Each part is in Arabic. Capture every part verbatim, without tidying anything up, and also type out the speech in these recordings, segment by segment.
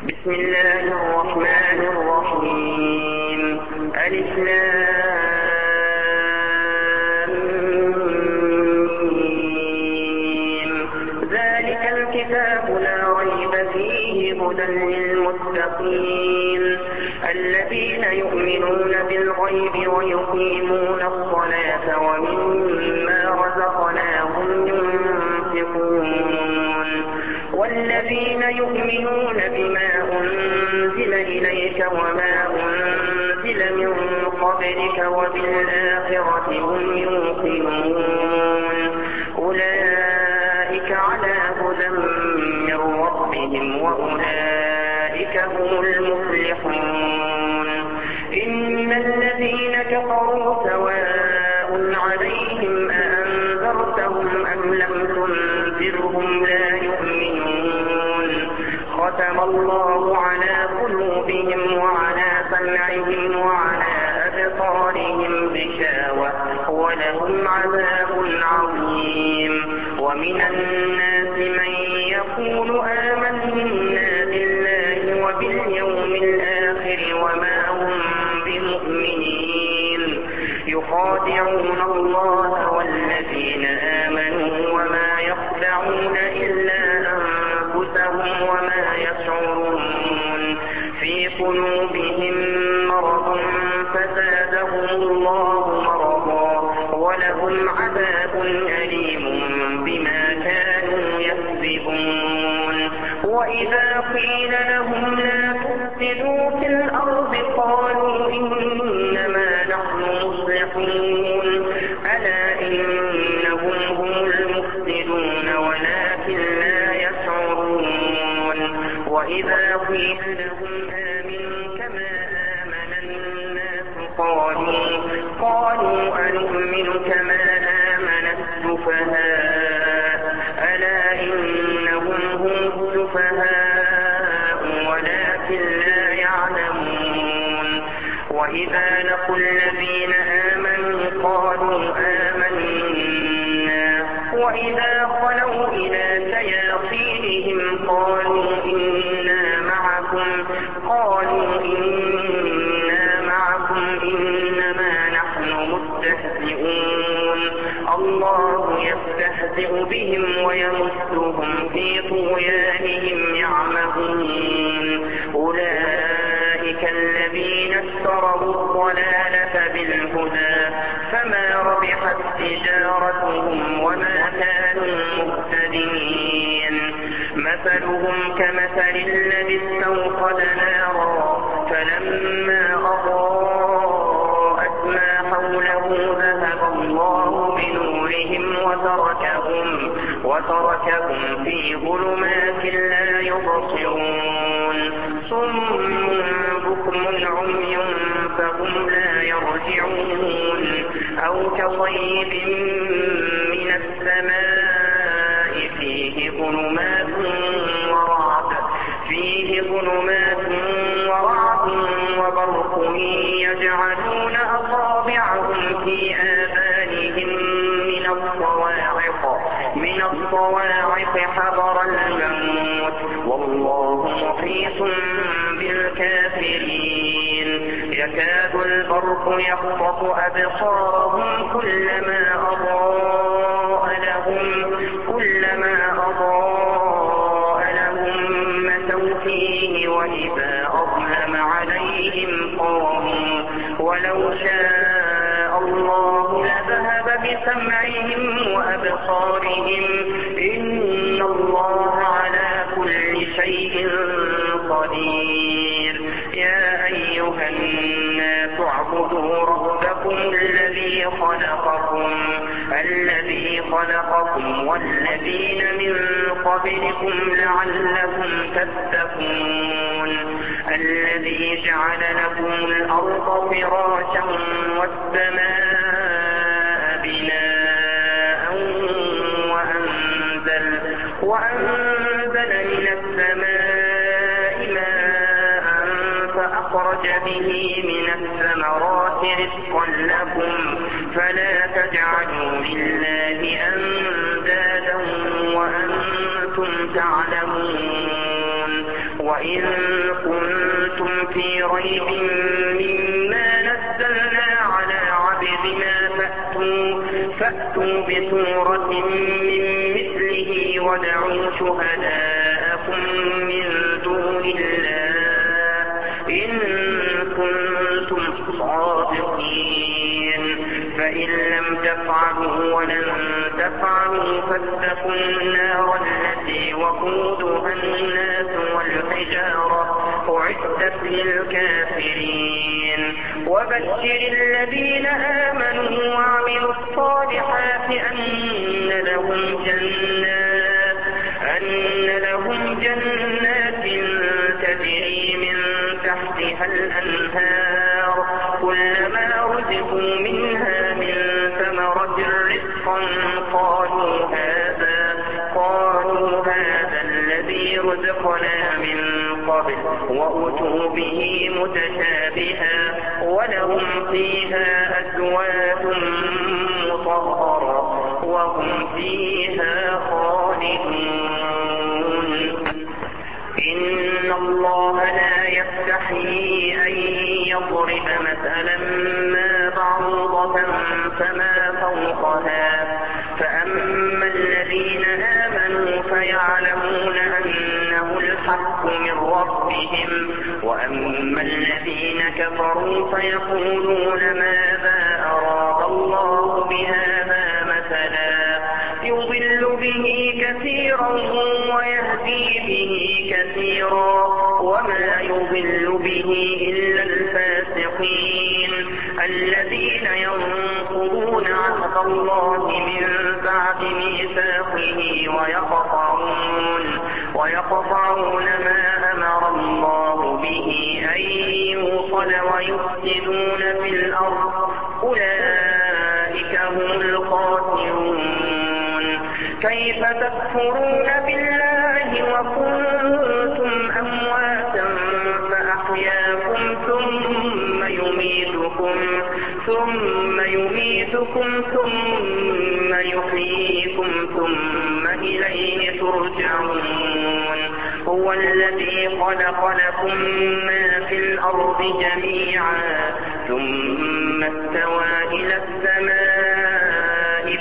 بسم الله الرحمن الرحيم. ألف لام ميم. ذلك الكتاب لا ريب فيه هدى للمتقين الذين يؤمنون بالغيب ويقيمون الصلاة ومما رزقناهم ينفقون والذين يؤمنون بما أنزل إليك وما أنزل من قبلك وبالآخرة هم يوقنون أولئك على هدى من ربهم وأولئك هم المفلحون. إن الذين كفروا سواء عليهم أأنذرتهم أم لم تنذرهم لا يؤمنون. ختم الله على قلوبهم وعلى سمعهم وعلى أبصارهم غشاوة ولهم عذاب عظيم. ومن الناس من يقول آمنا بالله وباليوم الآخر وما هم بمؤمنين يخادعون الله والذين آمنوا وما يخدعون إلا أنفسهم وما يشعرون. في قلوبهم مرض فزادهم الله مرضا ولهم عذاب أليم بما كانوا يكذبون. وإذا قيل لهم لا تفسدوا في الأرض قالوا إنما نحن مصلحون ألا إنهم هم المفسدون ولكن لا يشعرون. وإذا قيل لهم آمنوا كما آمن الناس قالوا قالوا أنؤمن كما آمن السفهاء ألا إنهم هم السفهاء ولكن لا يعلمون. وإذا لقوا الذين آمنوا قالوا آمنا وإذا خلوا إلى شياطينهم قالوا إنا معكم قالوا إنا معكم إنما نحن مستهزئون. الله يستهزئ بهم ويمسهم في طغيانهم يعمهون. أولئك الذين اشتروا الضلالة بالهدى فما ربحت تجارتهم وما كانوا مهتدين. مثلهم كمثل الذي استوقد نارا فلما أضاءت ما حوله ذهب الله بنورهم وتركهم وتركهم في ظلمات لا يبصرون. صم بكم عمي فهم لا يرجعون. أو كصيب من السماء فيه ظلمات ورعد فيه ظلمات ورعد وبرق يجعلون أصابعهم في آذانهم من الصواعق من الصواعق حذر الموت والله محيط بالكافرين. يكاد البرق يخطف أبصارهم كلما أضاء لهم كلما أضاء لهم مشوا فيه وإذا أظلم عليهم قاموا ولو شاء الله لذهب بسمعهم وأبصارهم إن الله على كل شيء قدير. يا أيها الناس اعبدوا ربكم الذي خلقكم الذي خلقكم والذين من قبلكم لعلكم تتقون. الذي جعل لكم الأرض فراشا والسماء بناء وأنزل وأنزل من السماء ماء فأخرج به من الثمرات رزقا لكم فلا تجعلوا لله أندادا وأنتم تعلمون. وإن كنتم في ريب مما نزلنا على عبدنا فأتوا, فأتوا بسورة من مثله وادعوا شهداءكم من دون الله إن كنتم صادقين فإن لم تفعلوا ولن تفعلوا فاتقوا النار التي وقودها الناس والحجارة أعدت للكافرين وبشر الذين آمنوا وعملوا الصالحات أن لهم جنات أن لهم جنات تجري من تحتها الأنهار كلما رزقوا منها من ثمرة رزقا قالوا هذا قالوا هذا الذي رزقنا من قبل وأتوا به متشابها ولهم فيها أزواج مطهرة وهم فيها خالدون إن الله لا يستحيي أن يضرب مثلا ما بعوضة فما فوقها فأما الذين آمنوا فيعلمون أنه الحق من ربهم وأما الذين كفروا فيقولون ماذا أراد الله بهذا مثلا يضل به كثيرا ويهدي به كثيرا وما يضل به إلا الفاسقين الذين ينقضون عهد الله من بعد ميثاقه ويقطعون ويقطعون ما أمر الله به أن يوصل ويفسدون في الأرض أولئك هم الخاسرون كيف تكفرون بالله وكنتم أمواتا فأحياكم ثم يميتكم ثم يميتكم ثم يحييكم ثم إليه ترجعون هو الذي خلق لكم ما في الأرض جميعا ثم استوى إلى السماء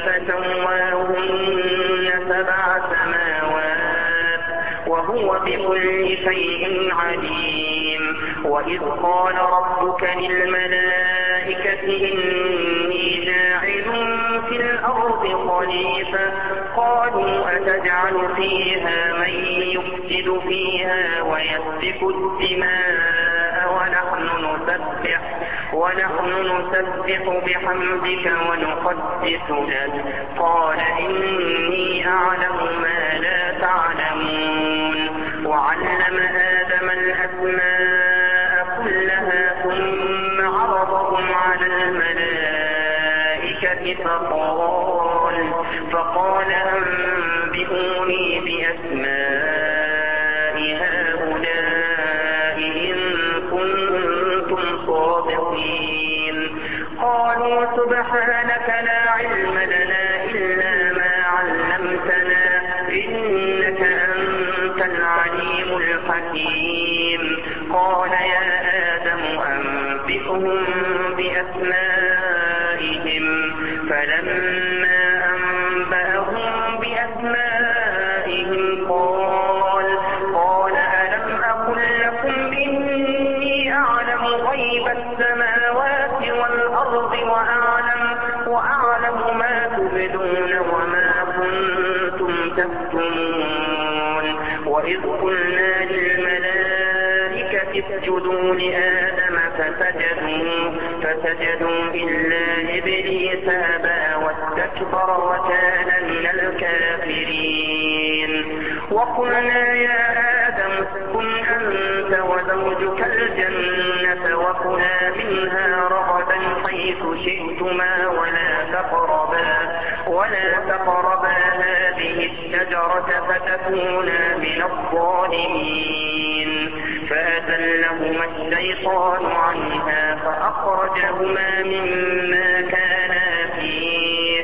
فسواهن سبع سماوات وهو بكل شيء عليم وإذ قال ربك للملائكة إني جاعل في الأرض خليفة قالوا أتجعل فيها من يفسد فيها ويسفك الدماء ونحن نسبح ونحن نسبح بحمدك ونقدس لك قال إني أعلم ما لا تعلمون وعلم آدم الأسماء كلها ثم عرضهم على الملائكة فقال فقال أنبئوني بأسماء هؤلاء إن كنتم صادقين قالوا سبحانك لا علم لنا إلا ما علمتنا إنك أنت العليم الحكيم قال يا آدم أنبئهم بأسمائهم فلما أنبأهم بأسمائهم قال قال ألم أقل لكم إني أعلم غيب السماوات والأرض وأعلم, وأعلم ما تبدون وما كنتم تكتمون وإذ قلنا للملائكة اسجدوا لآدم فسجدوا, فسجدوا إلا إبليس أبى واستكبر وكان من الكافرين وقلنا يا آدم اسكن أنت وزوجك الجنة وكلا منها رغدا حيث شئتما ولا تقربا ولا تقربا هذه الشجرة فتكونا من الظالمين فأزلهما الشيطان عنها فأخرجهما مما كانا فيه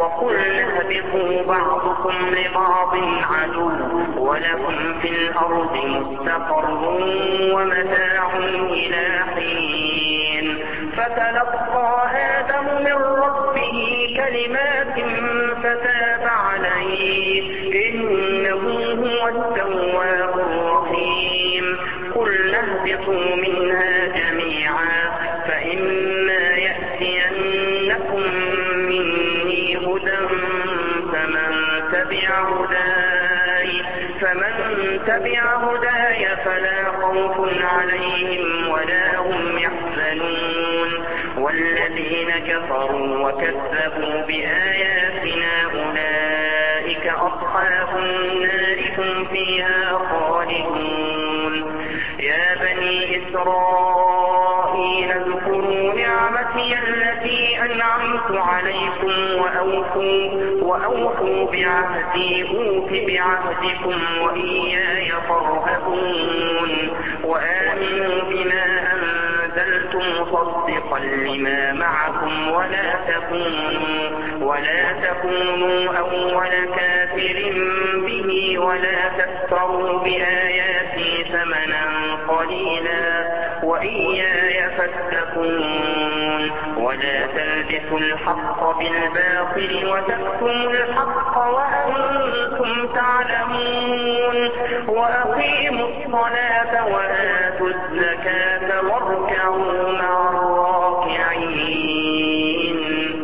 وقلنا اهبطوا بعضكم لبعض عدو ولكم في الأرض مستقر ومتاع إلى حين. فتلقى آدم من ربه كلمات فتاب عليه إنه هو التواب الرحيم. قلنا اهبطوا منها جميعا فإما يأتينكم مني هدى فمن تبع هداي فمن تبع هداي فلا خوف عليهم ولا هم يحزنون. والذين كفروا وكذبوا بآياتنا أولئك أصحاب النار هم فيها خالدون. يا بني إسرائيل اذكروا نعمتي التي أنعمت عليكم وأوفوا, وأوفوا بعهدي أوف بعهدكم وإياي فارهبون. وآمنوا بما أنزلت مصدقا لما معكم ولا تكونوا, ولا تكونوا أول كافر به ولا تشتروا بآياتي ثمنا قليلا وإياي فاتقون. ولا تلبسوا الحق بالباطل وتكتموا الحق وأنتم تعلمون. وأقيموا الصلاة وآتوا الزكاة واركعوا مع الراكعين.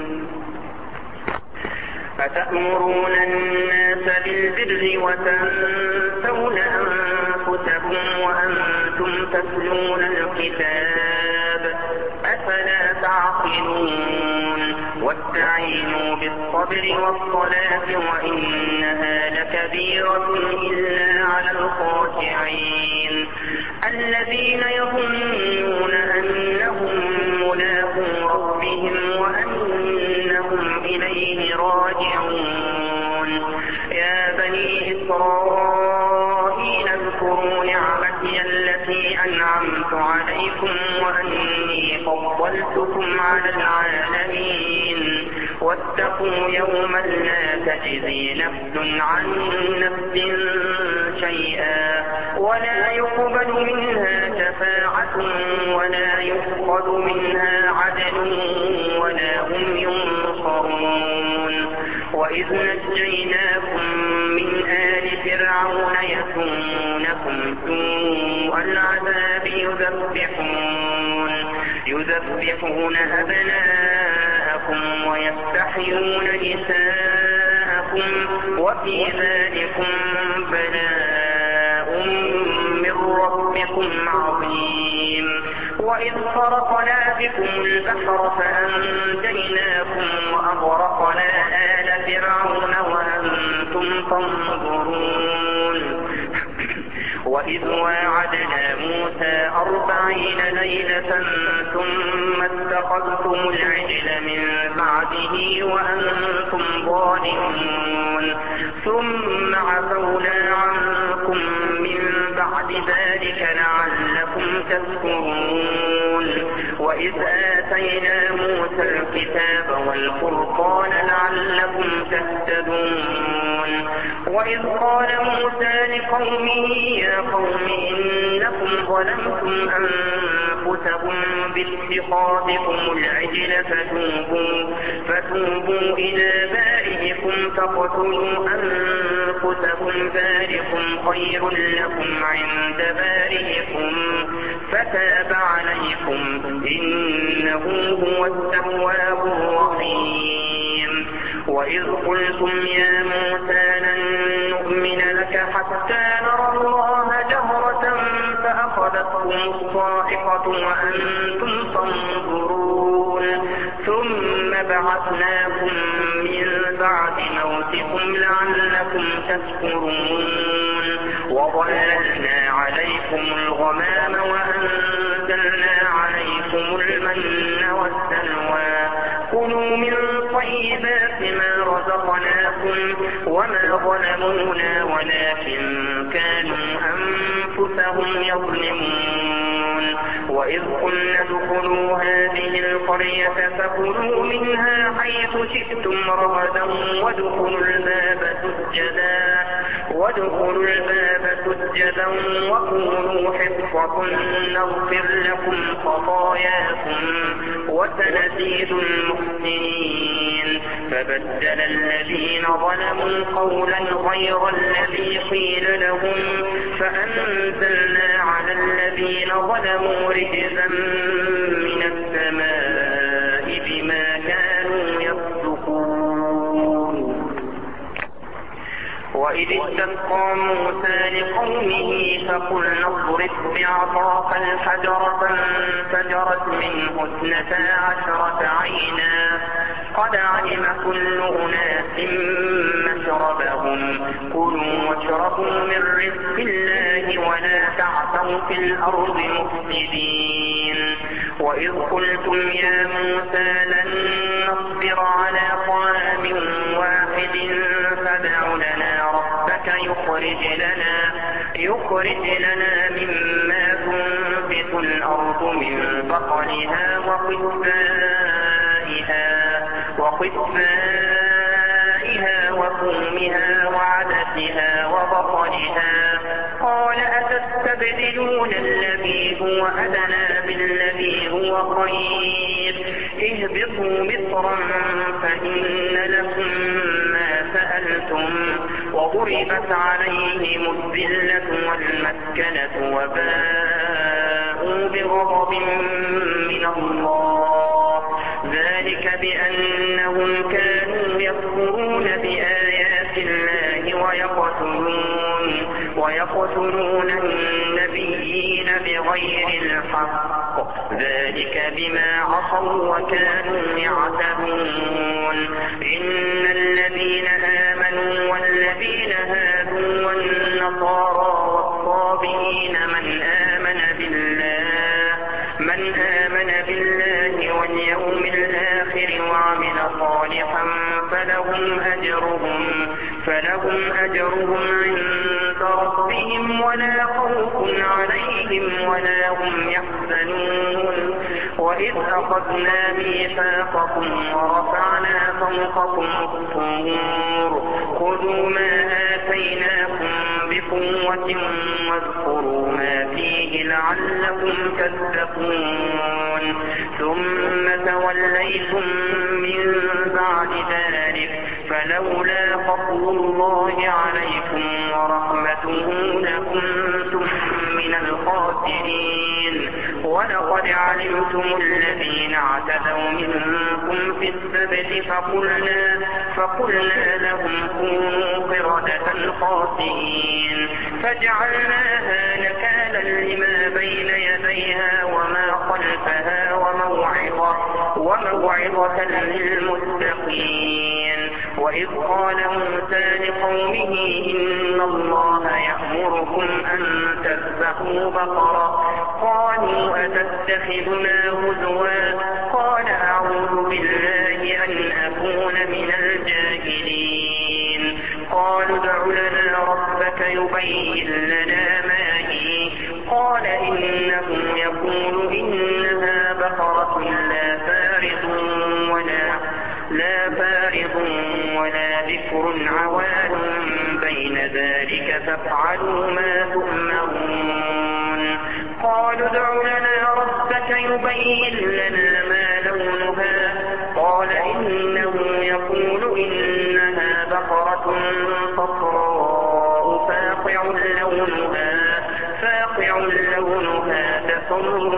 أتأمرون الناس بالبر وتنسون أنفسكم وأنتم تتلون الكتاب أفلا تعقلون. واستعينوا بالصبر والصلاة وإنها لكبيرة إلا على الخاشعين الذين يظنون أنهم ملاقو ربهم وأنهم إليه راجعون. يا بني إسرائيل اذكروا نعمتي التي أنعمت عليكم وأني فضلتكم على العالمين. واتقوا يوما لا تجزي نفس عن نفس شيئا ولا يقبل منها شفاعة ولا يؤخذ منها عدل ولا هم ينصرون. وإذ نجيناكم من آل فرعون يسومونكم سوء العذاب يذبحون, يذبحون أبناءكم ويستحيون نساءكم وفي ذلكم بلاء من ربكم عظيم. وإذ فرقنا بكم البحر فأنجيناكم وأغرقنا آل فرعون وأنتم تنظرون. وإذ واعدنا موسى أربعين ليلة ثم اتخذتم العجل من بعده وأنتم ظالمون ثم عفونا عنكم من بعد ذلك لعلكم تذكرون. وإذ آتينا موسى الكتاب والفرقان لعلكم تهتدون. وإذ قال موسى لقومه يا قوم إنكم ظلمتم أنفسكم باتخاذكم العجل فتوبوا, فتوبوا إلى بارئكم فاقتلوا أنفسكم ذلكم خير لكم عند بارئكم فتاب عليكم إنه هو التواب الرحيم. وإذ قلتم يا موسى لن نؤمن لك حتى نرى الله جهرة فأخذتكم الصاعقة وأنتم تنظرون ثم بعثناكم من بعد موتكم لعلكم تشكرون. وظللنا عليكم الغمام وأنزلنا عليكم المن والسلوى كلوا من طيبات ما رزقناكم وما ظلمونا ولكن كانوا أنفسهم يظلمون. وإذ قلنا ادخلوا هذه القرية فكلوا منها حيث شئتم رغدا وادخلوا الباب سجدا وادخلوا الباب سجدا وقولوا حطة نغفر لكم خطاياكم وسنزيد المحسنين. فبدل الذين ظلموا قولا غير الذي قيل لهم فأنزلنا على الذين ظلموا رجزا من السماء بما كانوا يفسقون. وإذ استسقى موسى لقومه فقلنا اضرب بعصاك الحجر فانفجرت منه اثنتا عشرة عينا قد علم كل أناس مشربهم كلوا واشربوا من رزق الله ولا تعثوا في الأرض مفسدين. وإذ قلتم يا موسى لن نصبر على طعام واحد فادع لنا ربك يخرج لنا يخرج لنا مما تنبت الأرض من بقلها وقثائها وقثائها وفومها وعدسها وبصلها قال أتستبدلون الذي هو أدنى بالذي هو خير اهبطوا مصرا فإن لكم ما سألتم وضربت عليهم الذلة والمسكنة وباءوا بغضب من الله ذلك بأنهم كانوا يكفرون بآيات الله ويقتلون ويقتلون النبيين بغير الحق ذلك بما عصوا وكانوا يعتدون. إن الذين آمنوا والذين هادوا والنصارى والصابئين من آمن بالله من آمن بالله واليوم الآخر وعمل صالحا فلهم أجرهم فلهم أجرهم عند ربهم ولا خوف عليهم ولا هم يحزنون. وإذ أخذنا ميثاقكم ورفعنا فوقكم الطور خذوا ما آتيناكم بقوة واذكروا ما فيه لعلكم تتقون. ثم توليتم من بعد ذلك فلولا فضل الله عليكم ورحمته لكنتم من الخاسرين. ولقد علمتم الذين اعتدوا منكم في السبت فقلنا فقلنا لهم كونوا قردة خاسئين فجعلناها نكالا لما بين يديها وما خلفها وموعظة وموعظة للمتقين. وإذ قال موسى لقومه إن الله يأمركم أن تذبحوا بقرة قالوا أتتخذنا هزوا قال أعوذ بالله أن أكون من الجاهلين. قالوا ادع لنا ربك يبين لنا ما هي قال إنه يقول إنها بقرة لا فارض ولا لا فارض ولا بكر عوان بين ذلك فافعلوا ما تؤمرون. قالوا ادع لنا ربك يبين لنا ما لونها قال إنه يقول إنها بقرة صفراء فاقع لونها فاقع لونها تسر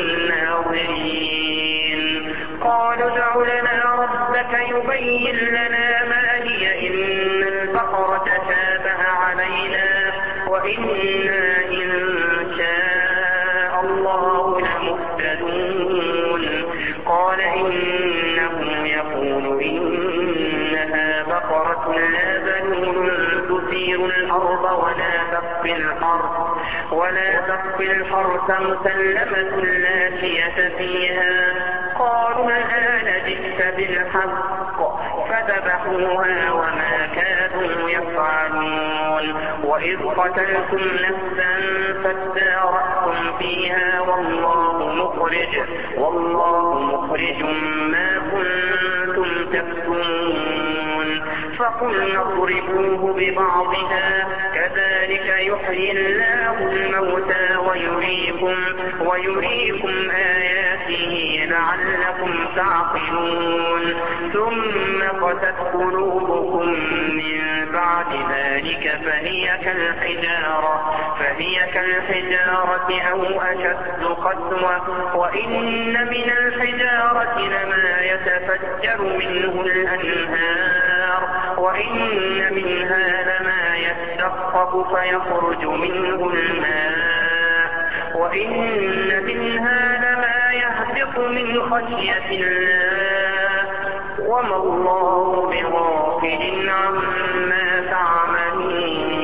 الناظرين. قالوا ادع لنا ربك يبين لنا ما هي إن البقرة تشابه علينا وإنا إن شاء الله لمهتدون. قال إنه يقول إنها بقرة لا ذلول تثير الأرض ولا تسقي الحرث ولا تسقي الحرث مسلمة لا شية فيها. قالوا الآن جئت بالحق فذبحوها وما كانوا يفعلون. وإذ قتلتم نفسا فادارأتم فيها والله يخرج والله مخرج ما كنتم تكتمون فقلنا اضربوه ببعضها كذلك يحيي الله الموتى ويريكم, ويريكم آياته لعلكم تعقلون ثم قست قلوبكم من بعد ذلك فهي كالحجارة, فهي كالحجارة أو أشد قسوة وإن من الحجارة لما يتفجر منه الأنهار وإن منها لما يشقق فيخرج منه الماء وإن منها لما يهبط من خشية الله وما الله بغافل عما تعملون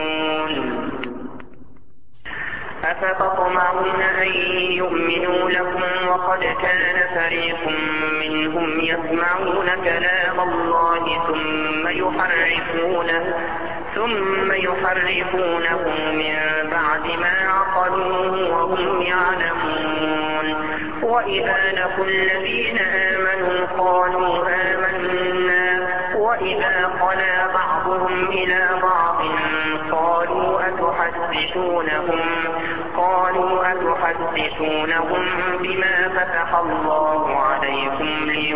أفتطمعون أن يؤمنوا لكم وقد كان فريق منهم يسمعون كلام الله ثم يحرفونه ثم يحرفونه من بعد ما عقلوه وهم يعلمون وإذا لقوا الذين آمنوا قالوا آمنا وإذا خلا بعضهم إلى بعض قالوا أتحدثونهم قالوا أتحدثونهم بما فتح الله عليكم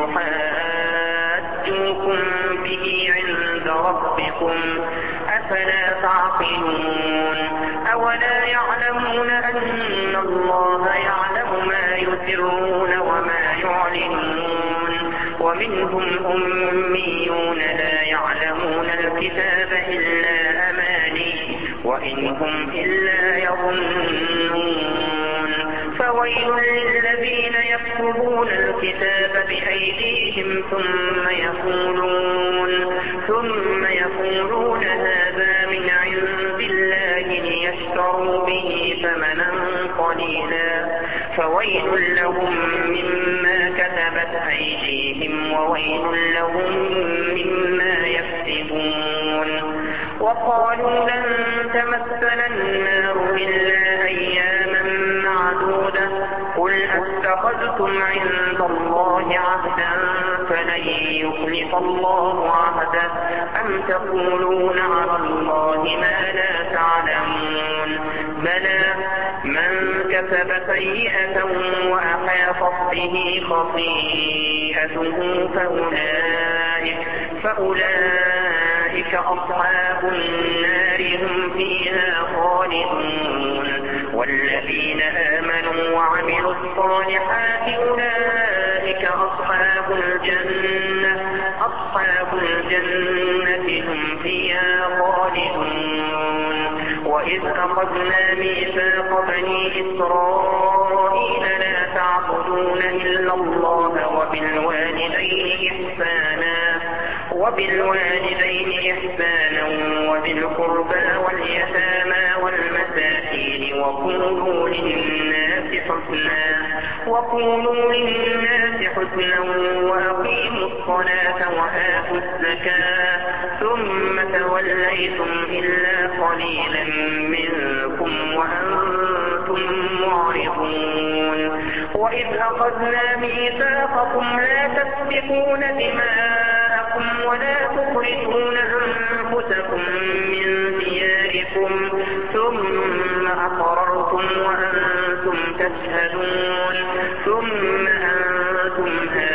ليحاجوكم به عند ربكم أفلا تعقلون أولا يعلمون أن الله يعلم ما يسرون وما يعلنون ومنهم أميون لا يعلمون الكتاب إلا أماني وإن هم إلا يظنون فويل للذين يكتبون الكتاب بأيديهم ثم يقولون ثم يقولون هذا من عند الله ليشتروا به ثمنا قليلا فويل لهم مما كتبت أيديهم وويل لهم مما يكسبون وقالوا لن تمسنا النار إلا أياما معدودة قل أتخذتم عند الله عهدا فلن يخلف الله عهده أم تقولون على الله ما لا تعلمون بلى من كسب سيئة وأحاطت به خطيئته فأولئك, فأولئك أصحاب النار هم فيها خالدون والذين آمنوا وعملوا الصالحات أولئك أصحاب الجنة أصحاب الجنة هم فيها خالدون وإذ أخذنا ميثاق بني إسرائيل لا تعبدون إلا الله وبالوالدين إحسانا وبالوالدين إحسانا وذي القربى واليتامى والمساكين وقولوا للناس حسنا وقولوا للناس حسنا وأقيموا الصلاة وآتوا الزكاة ثم توليتم إلا قليلا منكم وأنتم معرضون وإذ أخذنا ميثاقكم لا تسفكون دماءكم ولا تخرجون أنفسكم من دياركم ثم أقررتم وأنتم تشهدون ثم أنتم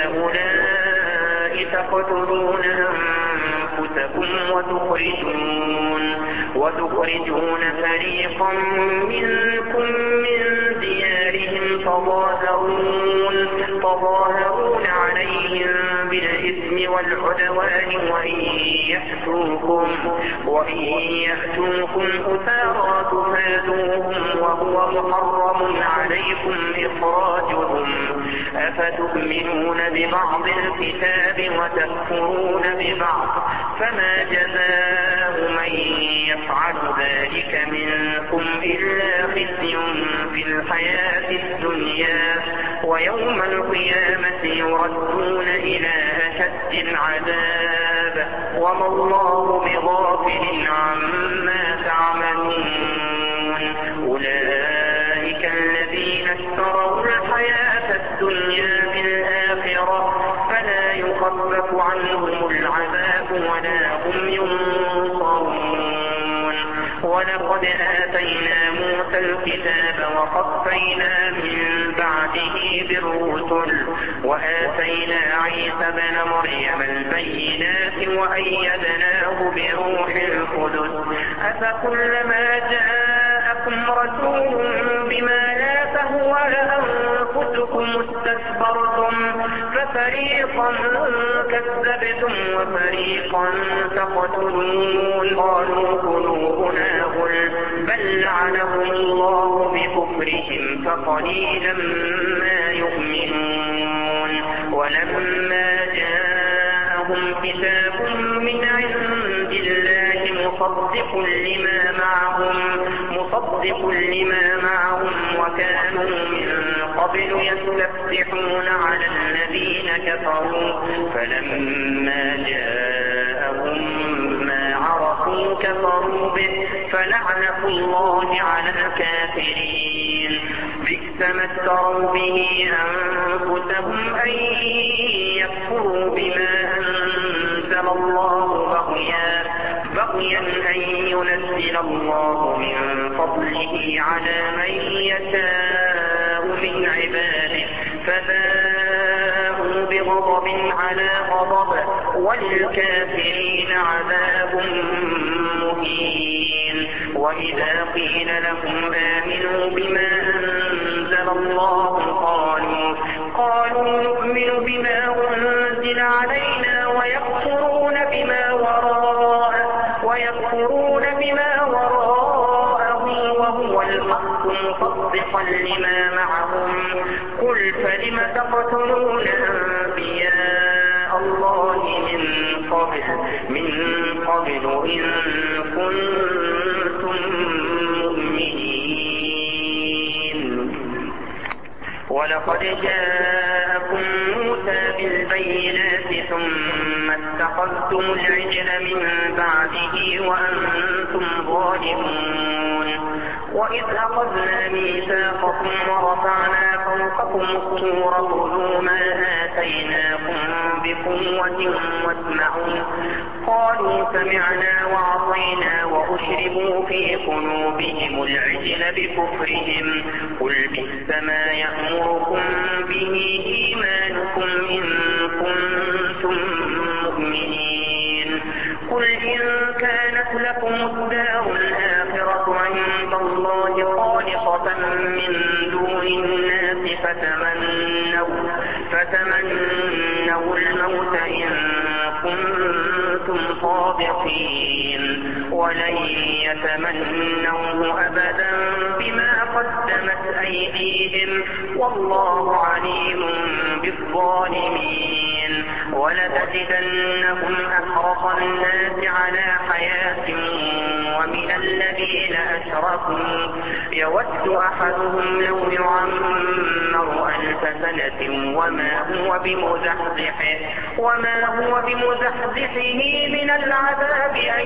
هؤلاء تقتلون أنفسكم وتخرجون, وتخرجون فريقا منكم من ديارهم تظاهرون, تظاهرون عليهم بالإثم والعدوان وإن يأتوكم, وإن يأتوكم أسارى تفادوهم وهو محرم عليكم إخراجهم أفتؤمنون ببعض الكتاب وتكفرون ببعض فما جزاء من يفعل ذلك منكم إلا خزي في الحياة الدنيا ويوم القيامة يردون إلى أشد العذاب وما الله بغافل عما تعملون أولئك الذين اشتروا الحياة الدنيا بالآخرة فلا يخفف عنهم العذاب ولا هم ينصرون. ولقد آتينا موسى الكتاب وقفينا من بعده بالرسل وآتينا عيسى ابن مريم البينات وأيدناه بروح القدس أفكلما جاءكم رسول بما لا تهوى أنفسكم استكبرتم ففريقا كذبتم وفريقا تقتلون قالوا قلوبنا غلف بل لعنهم الله بكفرهم فقليلا ما يؤمنون. ولما جاءهم كتاب من عند الله مصدق لما معهم مصدق لما معهم وكانوا من قبل يستفتحون على الذين كفروا فلما جاءهم ما عرفوا كفروا به فلعنة الله على الكافرين. بئس ما اشتروا به أنفسهم أن يكفروا بما أنزل الله بغيا بغيا أن ينزل الله من فضله على من يشاء من عباده فباءوا بغضب على غضب وللكافرين عذاب مهين. وإذا قيل لهم آمنوا بما أنزل الله قالوا قالوا نؤمن بما أنزل علينا ويكفرون بما وراءه ويكفرون بما وراءه وهو الحق مصدقا لما معهم قل فلم تقتلون أنبياء الله من قبل من قبل إن كنتم مؤمنين. ولقد جاءكم موسى بالبينات ثم اتخذتم العجل من بعده وأنتم ظالمون. وإذ أخذنا ميثاقكم ورفعنا فوقكم الطور خذوا ما آتيناكم بقوة واسمعوا قالوا سمعنا وعصينا وأشربوا في قلوبهم العجل بكفرهم قل بئس ما يأمركم به إيمانكم إن كنتم مؤمنين. قل إن كانت لكم الدار الآخرة عند الله خالصة من دون الناس فتمنوا فتمنوا الموت إن كنتم صادقين ولن يتمنوه أبدا بما قدمت أيديهم والله عليم بالظالمين. ولتجدنهم أحرص الناس على حياة ومن الذين أشركوا يود أحدهم لو يعمر ألف سنة وما هو بمزحزحه وما هو بمزحزحه من العذاب أن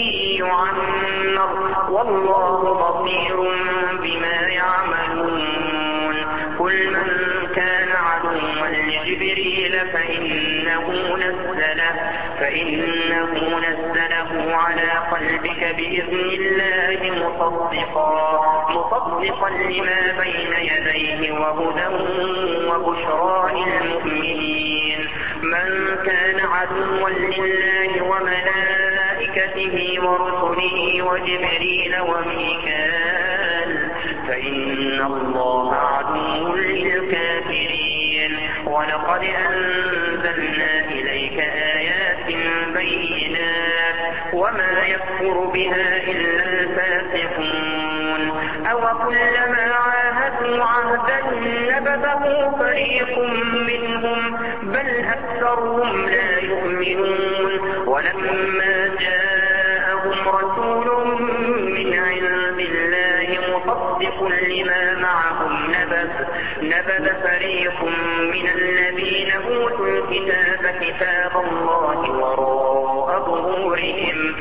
يعمر والله بصير بما يعملون. قل من كان عدوا لجبريل فإنه نزله فإنه نزله على قلبك بإذن الله مصدقا مصدقا لما بين يديه وهدى وبشرى للمؤمنين. من كان عدوا لله وملائكته ورسله وجبريل وميكال فإن الله عدو للكافرين. ولقد أنزلنا إليك آيات بينات وما يكفر بها إلا الفاسقون. أو كلما عاهدوا عهدا نبذه فريق منهم بل أكثرهم لا يؤمنون. ولما جاءهم رسول من عند الله مصدق لما معهم نبذ نبذ فريق من الذين أوتوا الكتاب كتاب الله وراء ظهورهم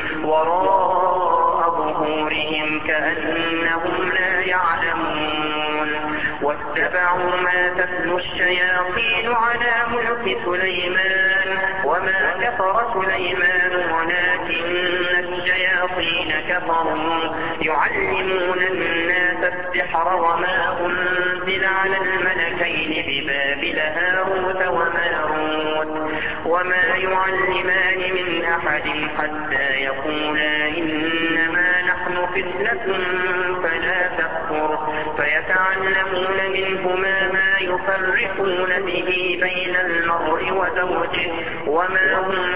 وراء ظهورهم كأنهم لا يعلمون. واتبعوا ما تتلو الشياطين على ملك سليمان وما كفر سليمان ولكن الشياطين كفروا يعلمون الناس السحر وما أنزل على الملكين ببابل هاروت وماروت وما يعلمان من أحد حتى يقولا إنما نحن فتنة فلا تكفر فيتعلمون منهما ما يفرقون به بين المرء وزوجه وما هم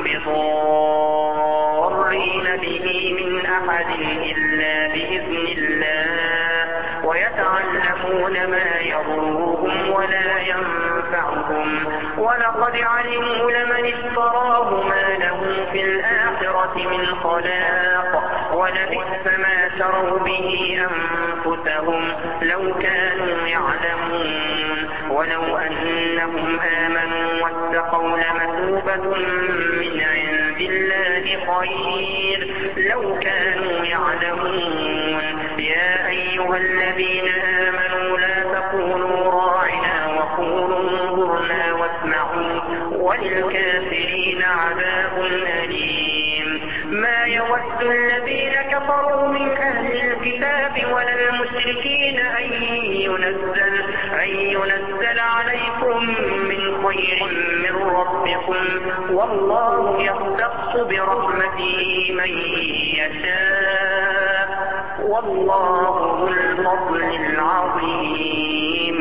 بضارين به من أحد إلا بإذن الله ويتعلمون ما يضرهم ولا ينفعهم ولقد علموا لمن اشتراه ما له في الآخرة من خلاق ولبئس ما شروا به أنفسهم لو كانوا يعلمون ولو أنهم آمنوا واتقوا لمثوبة من عند الله خير لو كانوا يعلمون يا أيها الذين آمنوا لا تقولوا راعنا وقولوا انظرنا واسمعوا وللكافرين عذاب أليم ما يود الذين كفروا من أهل الكتاب ولا المشركين أن ينزل, أن ينزل عليكم من خير من ربكم والله يختص برحمته من يشاء والله ذو الفضل العظيم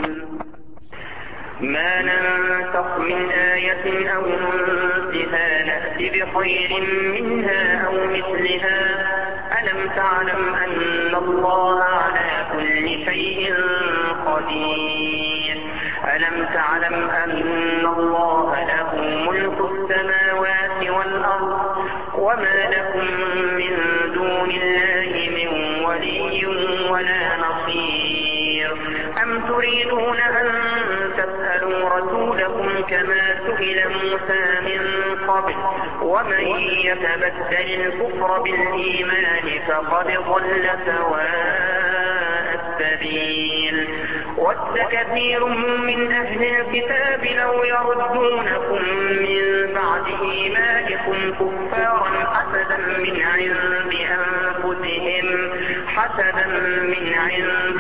ما ننسخ من آية أو ننسها نأتي بخير منها أو مثلها ألم تعلم أن الله على كل شيء قدير ألم تعلم أن الله له ملك السماوات والأرض وما لكم من دون الله من ولي ولا نصير أم تريدون أن تسألوا رسولكم كما سئل موسى من قبل ومن يتبدل الكفر بالإيمان فقد ضل سواء السبيل ود كثير من أهل الكتاب لو يردونكم من بعد إيمانكم كفارا حسدا من عند أنفسهم حسدا من عند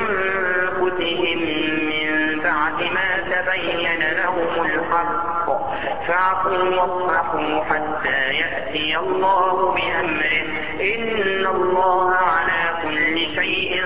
أنفسهم من بعد ما تبين لهم الحق فاعفوا واصفحوا حتى يأتي الله بأمره إن الله على كل شيء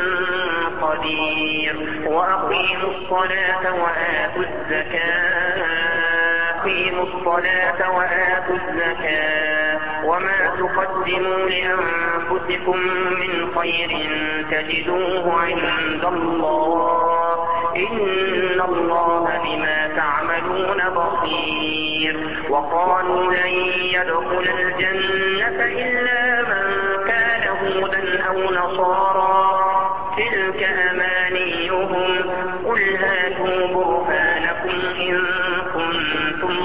قدير وأقيموا الصلاة وآتوا الزكاة أقيموا الصلاة وآتوا الزكاة وما تقدموا لأنفسكم من خير تجدوه عند الله إن الله بما تعملون بصير وقالوا لن يدخل الجنة إلا من كان هودا أو نصارى تلك أمانيهم قل هاتوا برهانكم إن كنتم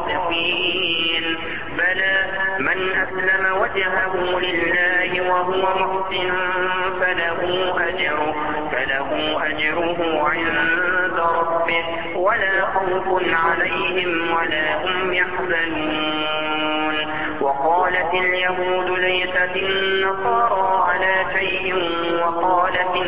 صادقين بلى من أسلم وجهه لله وهو محسن فله أجره فله أجره عند ربه ولا خوف عليهم ولا هم يحزنون وقالت اليهود ليست النصارى على شيء وقالت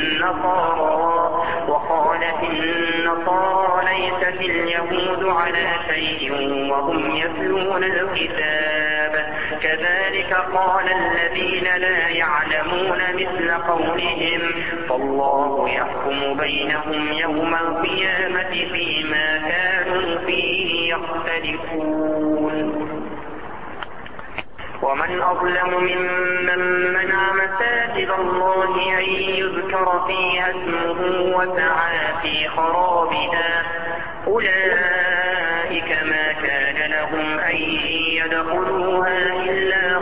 النصارى وقالت النصارى ليست اليهود على شيء وهم يتلون الكتاب كذلك قال الذين لا يعلمون مثل قولهم فالله يحكم بينهم يوم القيامة فيما كانوا فيه يختلفون ومن أظلم ممن منع مساجد الله أن يذكر فيها اسمه وسعى في خرابها أولئك ما كان لهم أن يدخلوها إلا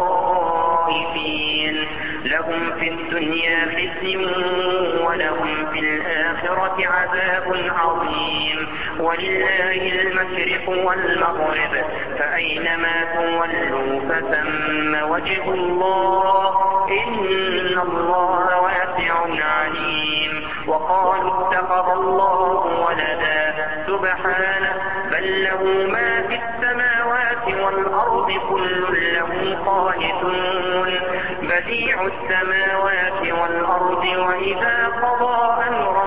خائفين لهم في الدنيا خزي ولهم في الآخرة عذاب عظيم ولله المشرق والمغرب فأينما تولوا فثم وجه الله إن الله واسع عليم وقالوا اتخذ الله ولدا سبحانه بل له ما في السماوات والأرض كل له قانتون بديع السماوات والأرض وإذا قضى أمرا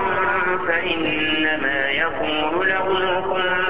فإنما يقول له كن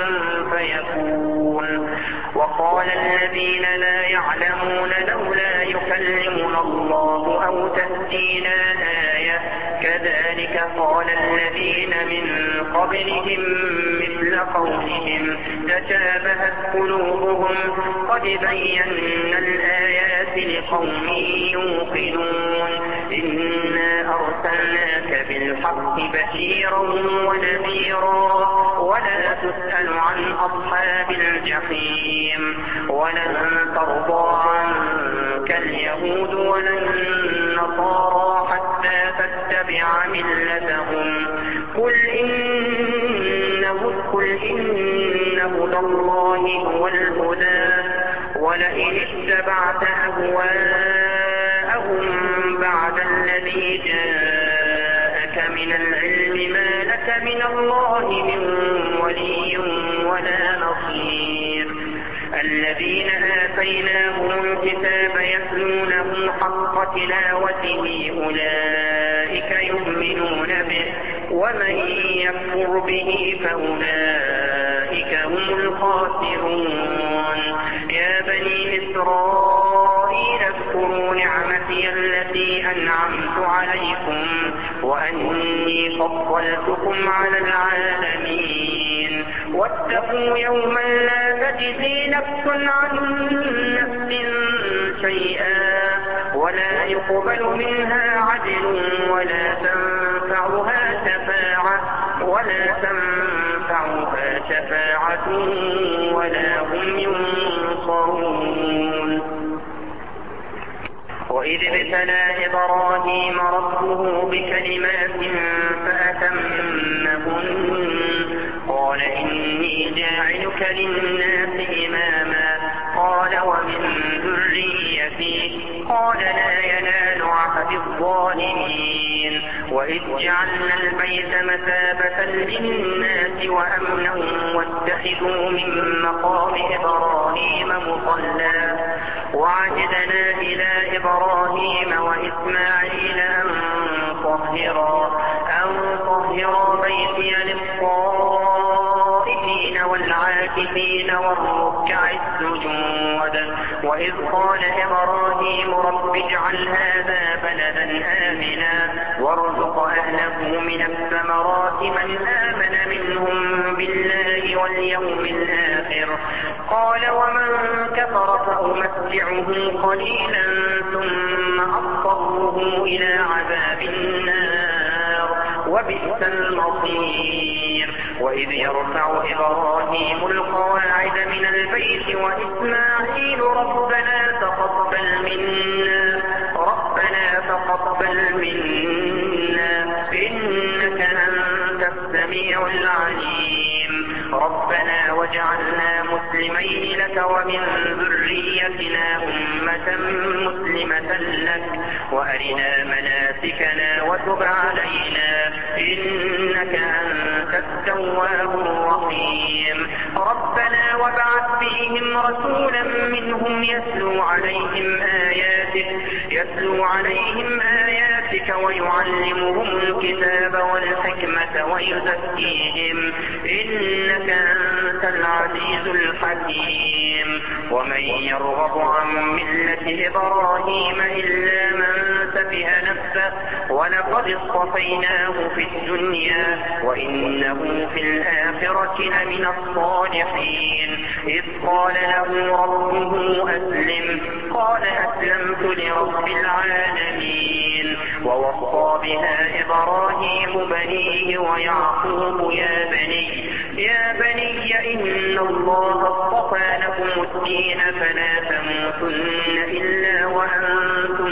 فيكون. وقال الذين لا يعلمون لولا يكلمنا الله أو تأتينا آية كذلك قال الذين من قبلهم مثل قولهم تشابهت قلوبهم قد بينا الآيات لقوم يوقنون إنا أرسلناك بالحق بشيرا ونذيرا ولا تسأل عن أصحاب الجحيم ولن ترضى عنك اليهود ولا النصارى حتى تتبع ملتهم قل إن قل إن هدى الله هو الهدى ولئن اتبعت أهواءهم بعد الذي جاءك من العلم ما لك من الله من ولي ولا نصير. الذين آتيناهم الكتاب يتلونه حق تلاوته أولئك يؤمنون به ومن يكفر به فأولئك هم الخاسرون. يا بني إسرائيل اذكروا نعمتي التي أنعمت عليكم وأني فضلتكم على العالمين واتقوا يوما لا تجزي نفس عن نفس شيئا ولا يقبل منها عدل ولا تنفعها شفاعة ولا تنفعها شفاعة ولا هم ينصرون. وإذ ابتلى إبراهيم ربه بكلمات فأتمهن قال إني جاعلك للناس إماما قال ومن ذريتي قال لا ينال عهد الظالمين. وإذ جعلنا البيت مثابة للناس وأمنا واتخذوا من مقام إبراهيم مصلى وعهدنا إلى إبراهيم وإسماعيل أن طهرا أن طهرا بيتي للطائفين والعاكفين والركع السجود. وإذ قال إبراهيم رب اجعل هذا بلدا آمنا وارزق أهله من الثمرات من آمن منهم بالله واليوم الآخر قال ومن كفر فأمتعه قليلا ثم أضطره إلى عذاب النار وبئس المصير. وإذ يرفع إبراهيم القواعد من البيت وإسماعيل ربنا تقبل منا ربنا تقبل منا إنك أنت السميع العليم ربنا واجعلنا مسلمين لك ومن ذريتنا أمة مسلمة لك وأرنا مناسكنا وتب علينا إنك أنت التواب الرحيم. ربنا وابعث فيهم رسولا منهم يتلو عليهم آياتك يتلو عليهم آياتك ويعلمهم الكتاب والحكمة ويزكيهم إنك أنت العزيز الحكيم. ومن يرغب عن ملة إبراهيم إلا من سفه نفسه ولقد اصطفيناه في الدنيا وإنه في الآخرة لمن الصالحين. إذ قال له ربه أسلم قال أسلمت لرب العالمين. ووصى بها إبراهيم بنيه ويعقوب يا بني يا بني إن الله اصطفى لكم الدين فلا تموتن إلا وأنتم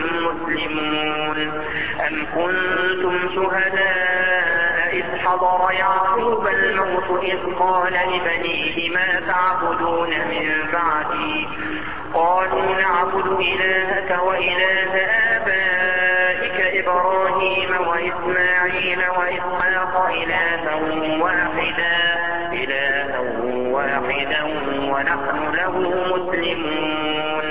مسلمون. أم كنتم شهداء إذ حضر يعقوب الموت إذ قال لبنيه ما تعبدون من بعدي قالوا نعبد إلهك وإله آبائك إبراهيم وإسماعيل وإسحاق إلها واحدا إلها واحدا ونحن له مسلمون.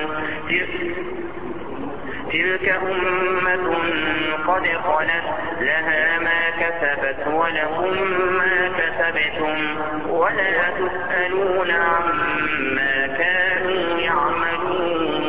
تلك أمة قد خلت لها ما كسبت ولكم ما كسبتم ولا تسألون عما كانوا يعملون.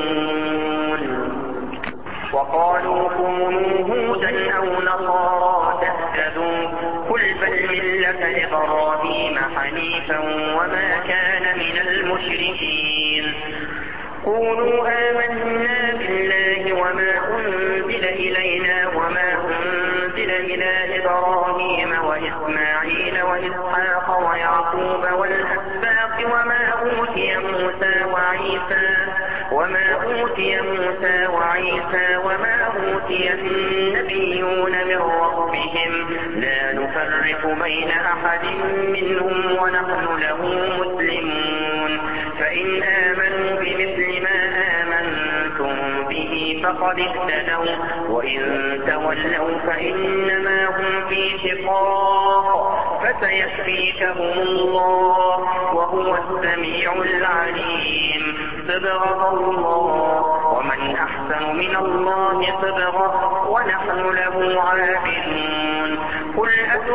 وقالوا كونوا هودا أو نصارى تهتدوا قل بل ملة إبراهيم حنيفا وما كان من المشركين. قولوا آمنا بالله وما أنزل إلينا وما أنزل إلى إبراهيم وإسماعيل وإسحاق ويعقوب والأسباط وما أوتي موسى وعيسى وما أوتي موسى وعيسى وما أوتي النبيون من ربهم لا نفرق بين أحد منهم ونحن له مسلمون. فإن آمنوا بمثل ما آمنتم به فقد اهتدوا وإن تولوا فإنما هم في شقاق فسيكفيكهم الله وهو السميع العليم. صبغ الله ومن أحسن من الله صبغة ونحن له عابدون. قل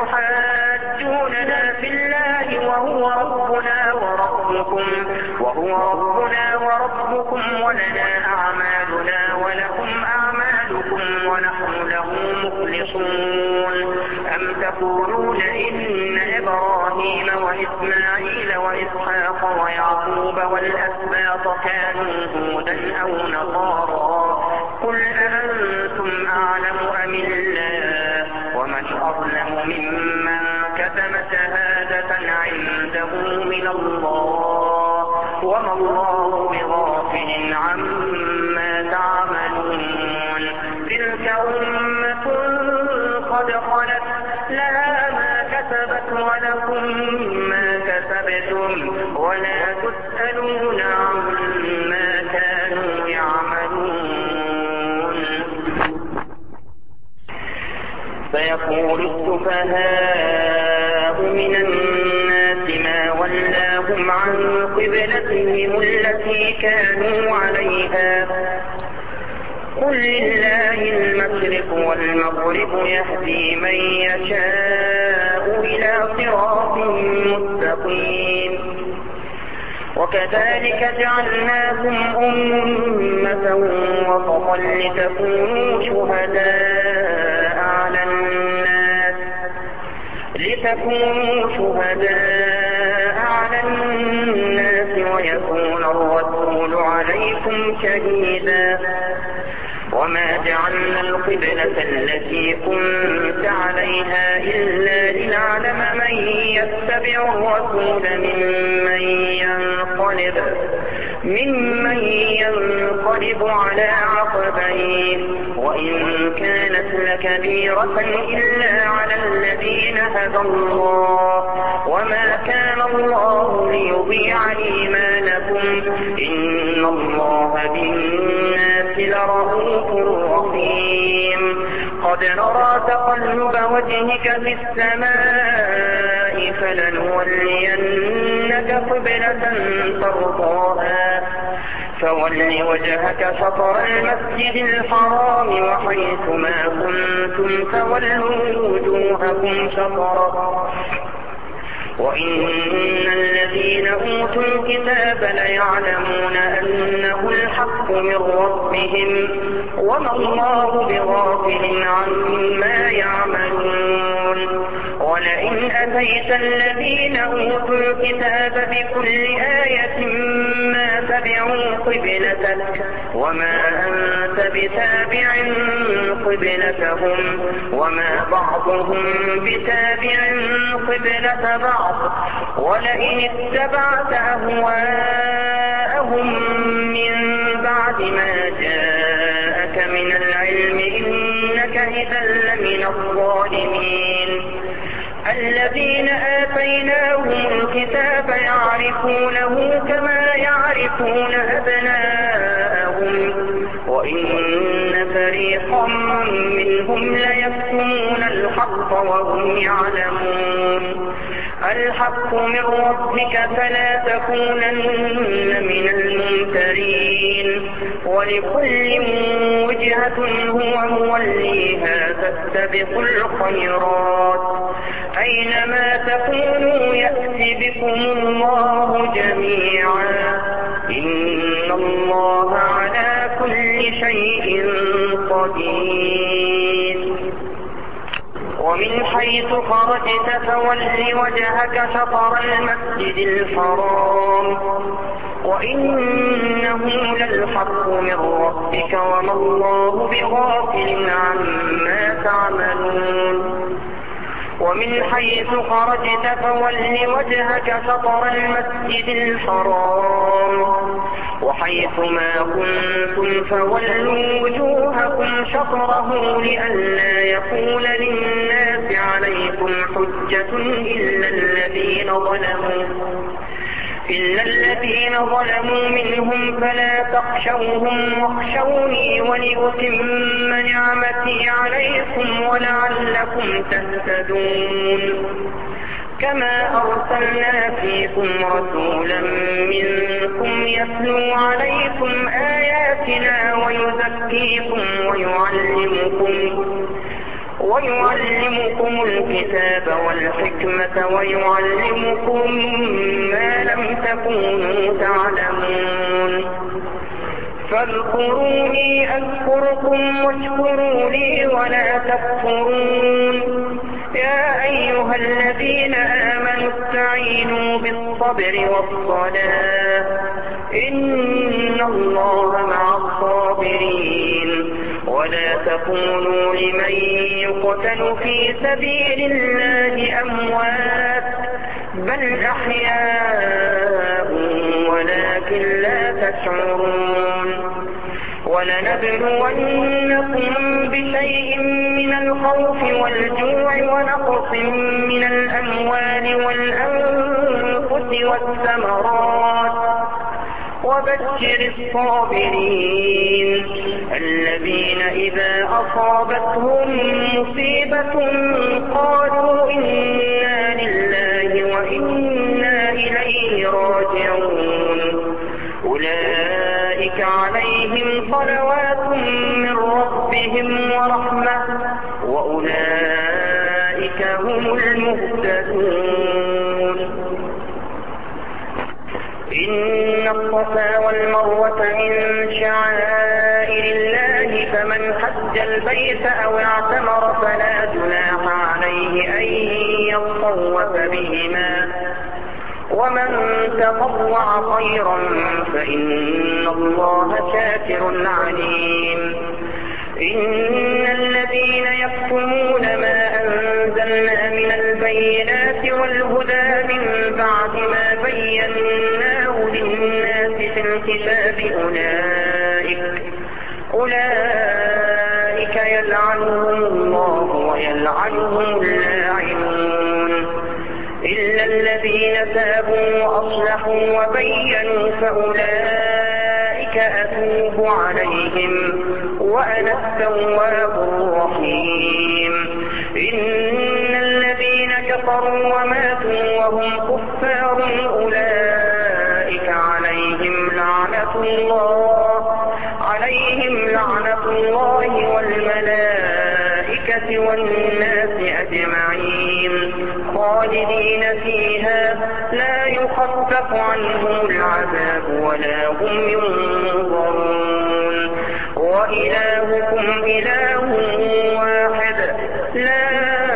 أتحاجوننا في الله وهو ربنا وربكم وهو ربنا وربكم ولنا أعمالنا ولكم أعمالكم ونحن له مخلصون. أم تقولون إن إبراهيم وإسماعيل وإسحاق ويعقوب والأسباط كانوا هودا أو نصارى قل أأنتم أعلم أم الله ومن أظلم ممن كتم شهادة عنده من الله وما الله بغافل عما تعملون. تلك أمة قد خلت لها ما كسبت ولكم ما كسبتم ولا تسألون عما كانوا يعملون. فيقول السفهاء من الناس ما ولاهم عن قبلتهم التي كانوا عليها قل لله المشرق والمغرب يهدي من يشاء إلى صراط مستقيم. وكذلك جعلناكم أمة وسطا لتكونوا شهداء على الناس لتكونوا شهداء على الناس ويكون الرسول عليكم شهيدا. وما جعلنا القبلة التي كنت عليها إلا لنعلم من يتبع الرسول ممن ينقلب ممن ينقلب على عقبيه وإن كانت لكبيرة إلا على الذين هدى الله وما كان الله ليضيع إيمانكم إن الله بالناس لرؤوف رحيم. قد نرى تقلب وجهك في السماء فلنولينك قبلة ترضاها فول وجهك شطر المسجد الحرام وحيث ما كنتم فولوا وجوهكم شطره وإن الذين أوتوا الكتاب ليعلمون أنه الحق من ربهم وما الله بغافل عما يعملون. ولئن أتيت الذين أوتوا الكتاب بكل آية ما تبعوا قبلتك وما أنت بتابع قبلتهم وما بعضهم بتابع قبلة بعض ولئن اتبعت أهواءهم من بعد ما جاءك من العلم إنك إذا لمن الظالمين. الذين آتيناهم الكتاب يعرفونه كما يعرفون أبناءهم وإن فريقا منهم ليكتمون الحق وهم يعلمون. الحق من ربك فلا تكونن من الممترين. ولكل وجهة هو موليها فاستبقوا الخيرات أينما تكونوا يأتي بكم الله جميعا إن الله على كل شيء قدير. ومن حيث خرجت فول وجهك شطر المسجد الحرام وإنه للحق من ربك وما الله بغافل عما تعملون. ومن حيث خرجت فول وجهك شطر المسجد الحرام وحيث ما كنتم فولوا وجوهكم شطره لئلا يكون للناس عليكم حجة إلا الذين ظلموا إلا الذين ظلموا منهم فلا تخشوهم واخشوني ولأتم نعمتي عليكم ولعلكم تهتدون. كما أرسلنا فيكم رسولا منكم يتلو عليكم آياتنا ويزكيكم ويعلمكم ويعلمكم الكتاب والحكمة ويعلمكم ما لم تكونوا تعلمون. فاذكروني أذكركم واشكروا لي ولا تكفرون. يا أيها الذين آمنوا استعينوا بالصبر والصلاة إن الله مع الصابرين. ولا تكونوا لمن يقتل في سبيل الله أموات بل أحياء ولكن لا تشعرون. ولنبلونكم بشيء من الخوف والجوع ونقص من الأموال والأنفس والثمرات وبشر الصابرين الذين إذا أصابتهم مصيبة قالوا إنا لله وإنا إليه راجعون. أولئك عليهم صلوات من ربهم ورحمة وأولئك هم المهتدون. إن الصفا والمروة من شعائر الله فمن حج البيت أو اعتمر فلا جناح عليه أن يطوف بهما ومن تطوع خيرا فإن الله شاكر عليم. إن الذين يكتمون ما أنزلنا من البينات والهدى من بعد ما بيناه للناس في الكتاب أولئك أولئك يلعنهم الله ويلعنهم اللاعنون إلا الذين تابوا وأصلحوا وبينوا فأولئك أتوب عليهم وأنا التواب الرحيم. إن الذين كفروا وماتوا وهم كفار أولئك عليهم لعنة الله عليهم لعنة الله والملائكة والناس أجمعين خالدين فيها لا يخفف عنهم العذاب ولا هم ينظرون. وإلهكم إله واحد لا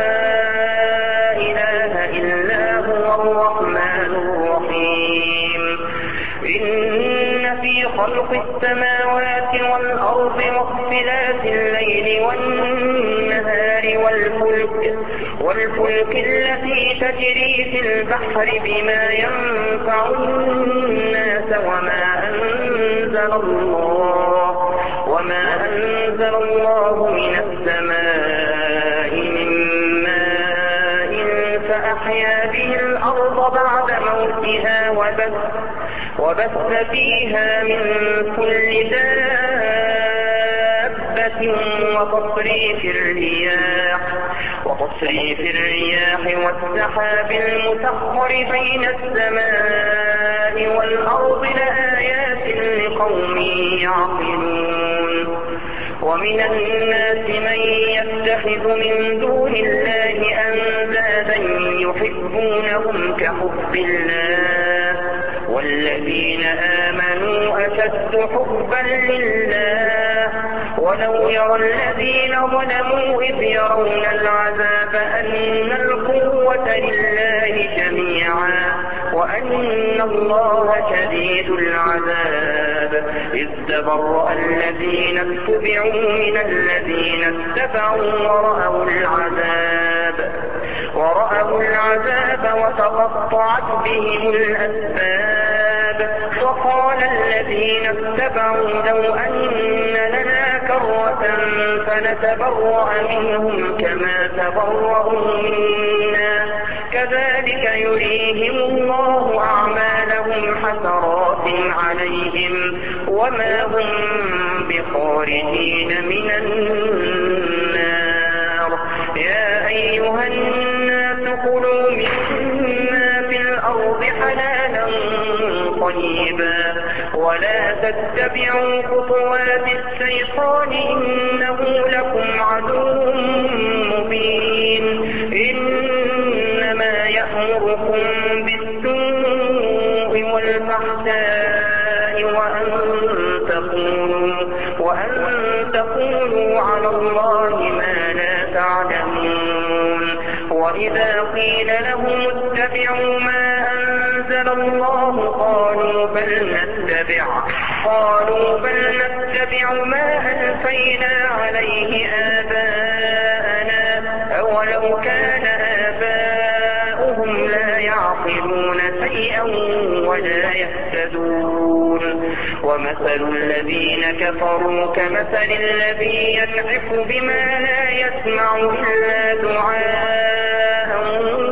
إله إلا هو الرحمن الرحيم. إن في خلق السماوات والأرض واختلاف الليل والنهار والفلك والفلك التي تجري في البحر بما ينفع الناس وما أنزل الله وما أنزل الله من السماء من ماء فأحيا به الأرض بعد موتها وبث وبث فيها من كل دابة دابة وتصريف الرياح وتصريف الرياح والسحاب المسخر بين السماء والأرض لآيات لقوم يعقلون. ومن الناس من يتخذ من دون الله أندادا يحبونهم كحب الله والذين آمنوا أشد حبا لله ولو يرى الذين ظلموا إذ يرون العذاب أن القوة لله جميعا وأن الله شديد العذاب إذ تبرأ الذين اتبعوا من الذين اتبعوا ورأوا العذاب ورأوا العذاب وتقطعت بهم الأسباب وقال الذين اتبعوا لو أن لنا كرة فنتبرأ منهم كما تبرأوا منا كذلك يريهم الله أعمالهم حسرات عليهم وما هم بخارجين من النار. يا أيها الناس كلوا مما في الأرض حلالا طيبا ولا تتبعوا خطوات الشيطان إنه لكم عدو مبين. إنما يأمركم بالسوء والفحشاء وأن تقولوا وأن تقولوا على الله ما لا تعلمون. وإذا قيل لهم اتبعوا ما أنزل الله قالوا بل نتبع قالوا بل نتبع ما ألفينا عليه آباءنا أولو كان آباؤهم لا يعقلون شيئا ولا يهتدون. ومثل الذين كفروا كمثل الذي ينعق بما لا يسمع إلا دعاء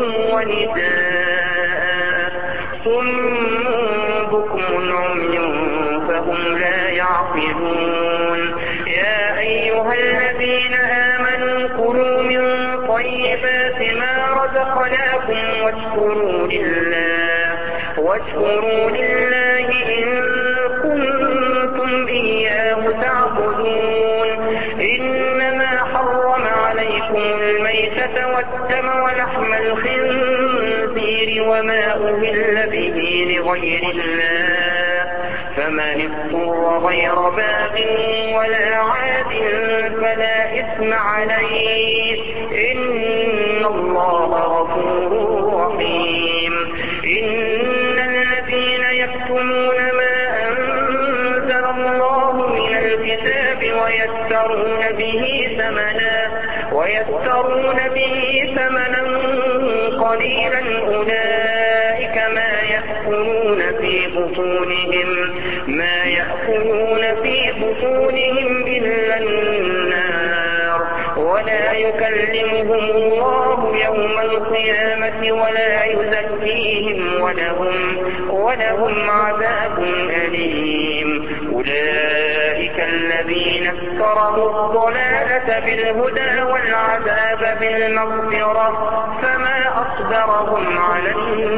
ونداء صم بكم عمي فهم لا يعقلون. يا أيها الذين آمنوا كلوا من طيبات ما رزقناكم واشكروا لله واشكروا لله إن كنتم إياه تعبدون. إنما حرم عليكم الميتة والدم ولحم الخنزير وما أهل به لغير الله فمن اضطر غير باغ ولا عاد فلا إثم عليه إن الله غفور رحيم. إن الذين يكتمون ما أنزل الله من الكتاب ويشترون به ثمنا ويشترون به ثمنا قليلا أولئك ما يأكلون في بطونهم ما يأكلون في بطونهم إلا النار ولا يكلمهم الله يوم القيامة ولا يزكيهم ولهم ولهم عذاب أليم. أولئك الذين اشتروا الضلالة بالهدى والعذاب بالمغفرة فما أصبرهم على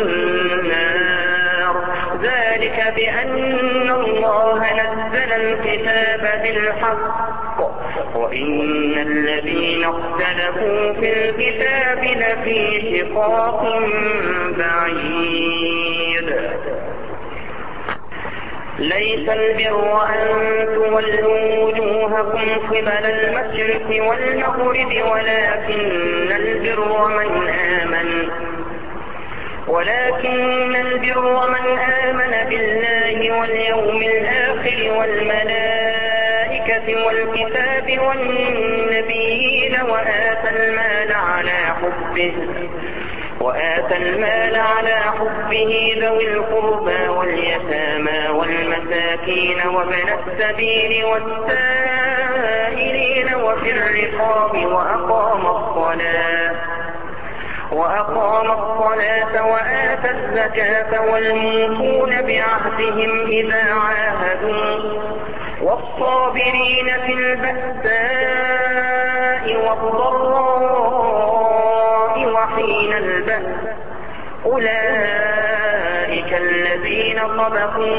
النار. ذلك بأن الله نزل الكتاب بالحق وإن الذين اختلفوا في الكتاب لفي شقاق بعيد. ليس البر أن تولوا وجوهكم قبل المشرق والمغرب ولكن البر من آمن ولكن البر من آمن بالله واليوم الآخر والملائكة والكتاب والنبيين وآتى المال على حبه وآتى المال على حبه ذوي القربى واليتامى والمساكين وابن السبيل والسائلين وفي الرقاب وأقام الصلاة وأقام الصلاة وآتى الزكاة والموفون بعهدهم إذا عاهدوا والصابرين في البأساء والضراء وحين البأس أولئك الذين صدقوا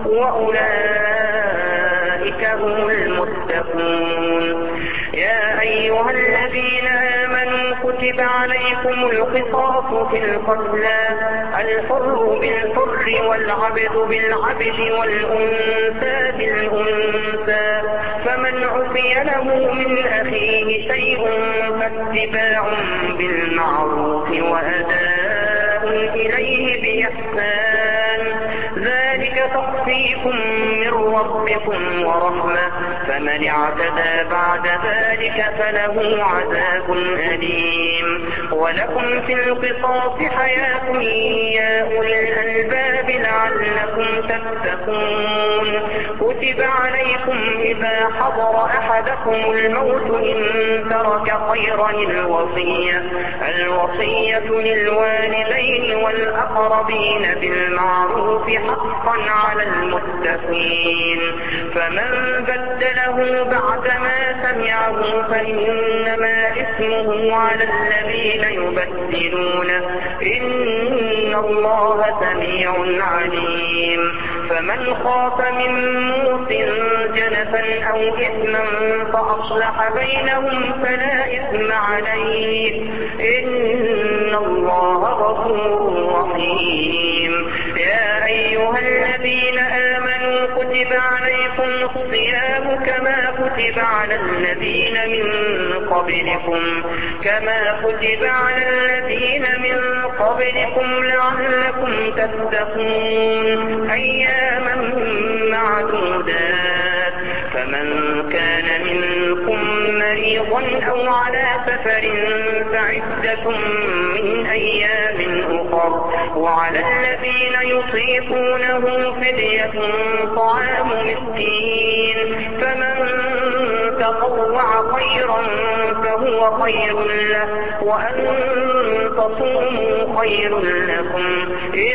وأولئك هم المتقون. يا أيها الذين آمنوا كتب عليكم القصاص في القتلى الحر بالحر والعبد بالعبد والأنثى بالأنثى فمن عفي له من أخيه شيء فاتباع بالمعروف وأداء إليه بإحسان ذلك تخفيف من ربكم ورحمة فمن اعتدى بعد ذلك فله عذاب أليم. ولكم في القصاص حياة يا أولي الألباب لعلكم تتقون. كتب عليكم إذا حضر أحدكم الموت إن ترك خيرا الوصية الوصية للوالدين والأقربين بالمعروف حقا على المتقين. فمن بدله بعدما سمعه فإنما إثمه على الذين يبدلونه إن الله سميع عليم. فمن خاف من موص جنفا أو إثما فأصلح بينهم فلا إثم عليه إن الله غفور رحيم. يا أيها الذين آمنوا كتب عليكم الصيام كما كتب على الذين من قبلكم كما كتب على الذين من قبلكم لعلكم تتقون أياما معدودات. فمن كان منكم مريضا أو على سفر فعدة من أيام أخر وعلى الذين يطيقونه فدية طعام مسكين فمن تطوع خيرا فهو خير له وأن تصوموا خير لكم إن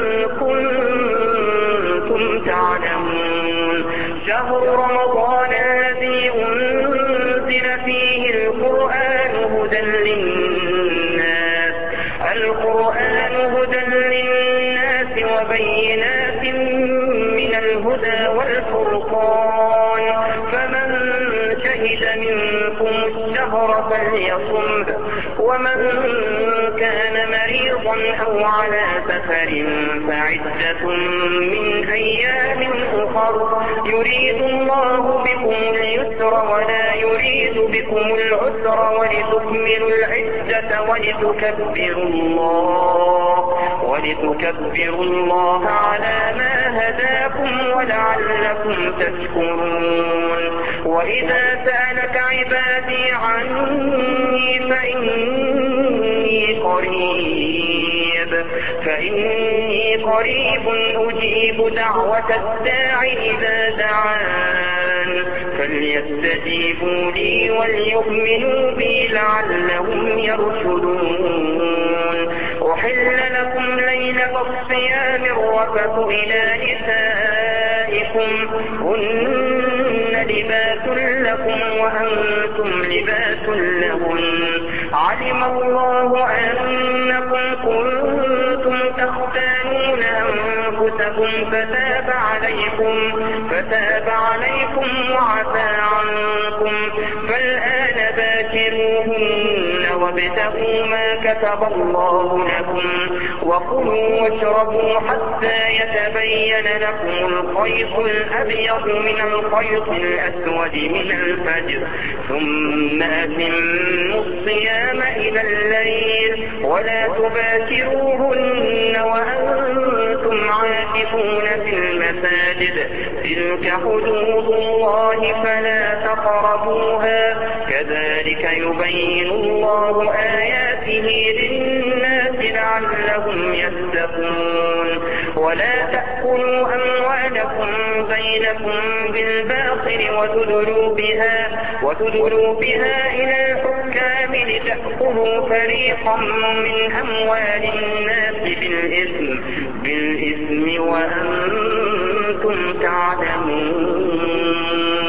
كنتم تعلمون. شهر رمضان الذي أنزل فيه القرآن هدى للناس القرآن هدى للناس وبينات من الهدى والفرقان فمن شهد منكم الشهر فليصمه ومن كان مريضا أو على سفر فعدة من أيام أخر يريد الله بكم اليسر ولا يريد بكم العسر ولتكملوا العدة ولتكبروا الله ولتكبروا الله على ما هداكم ولعلكم تشكرون. وإذا سألك عبادي عني فإني قريب فإني قريب أجيب دعوة الداع إذا دعان فليستجيبوا لي وليؤمنوا بي لعلهم يرشدون. أحل لكم ليلة الصيام الرفث إلى نسائكم هن لباس لكم وأنتم لباس لهن علم الله أنكم كنتم تختانون أنفسكم فتاب عليكم فتاب عليكم وعفى عنكم فالآن باشروهن وابتغوا ما كتب الله لكم وكلوا واشربوا حتى يتبين لكم الخيط الأبيض من الخيط الأسود من الفجر ثم أتموا الصيام إلى الليل ولا تباشروهن وأنتم عاكفون في المساجد تلك حدود الله فلا تقربوها كذلك يبين الله آياته للناس لعلهم يتقون. ولا تأكلوا أموالكم بينكم بالباطل وتدلوا بها وتدلوا بها إلى الحكام لتأكلوا فريقا من أموال الناس بالإثم بالإثم وأنتم كنتم تعلمون.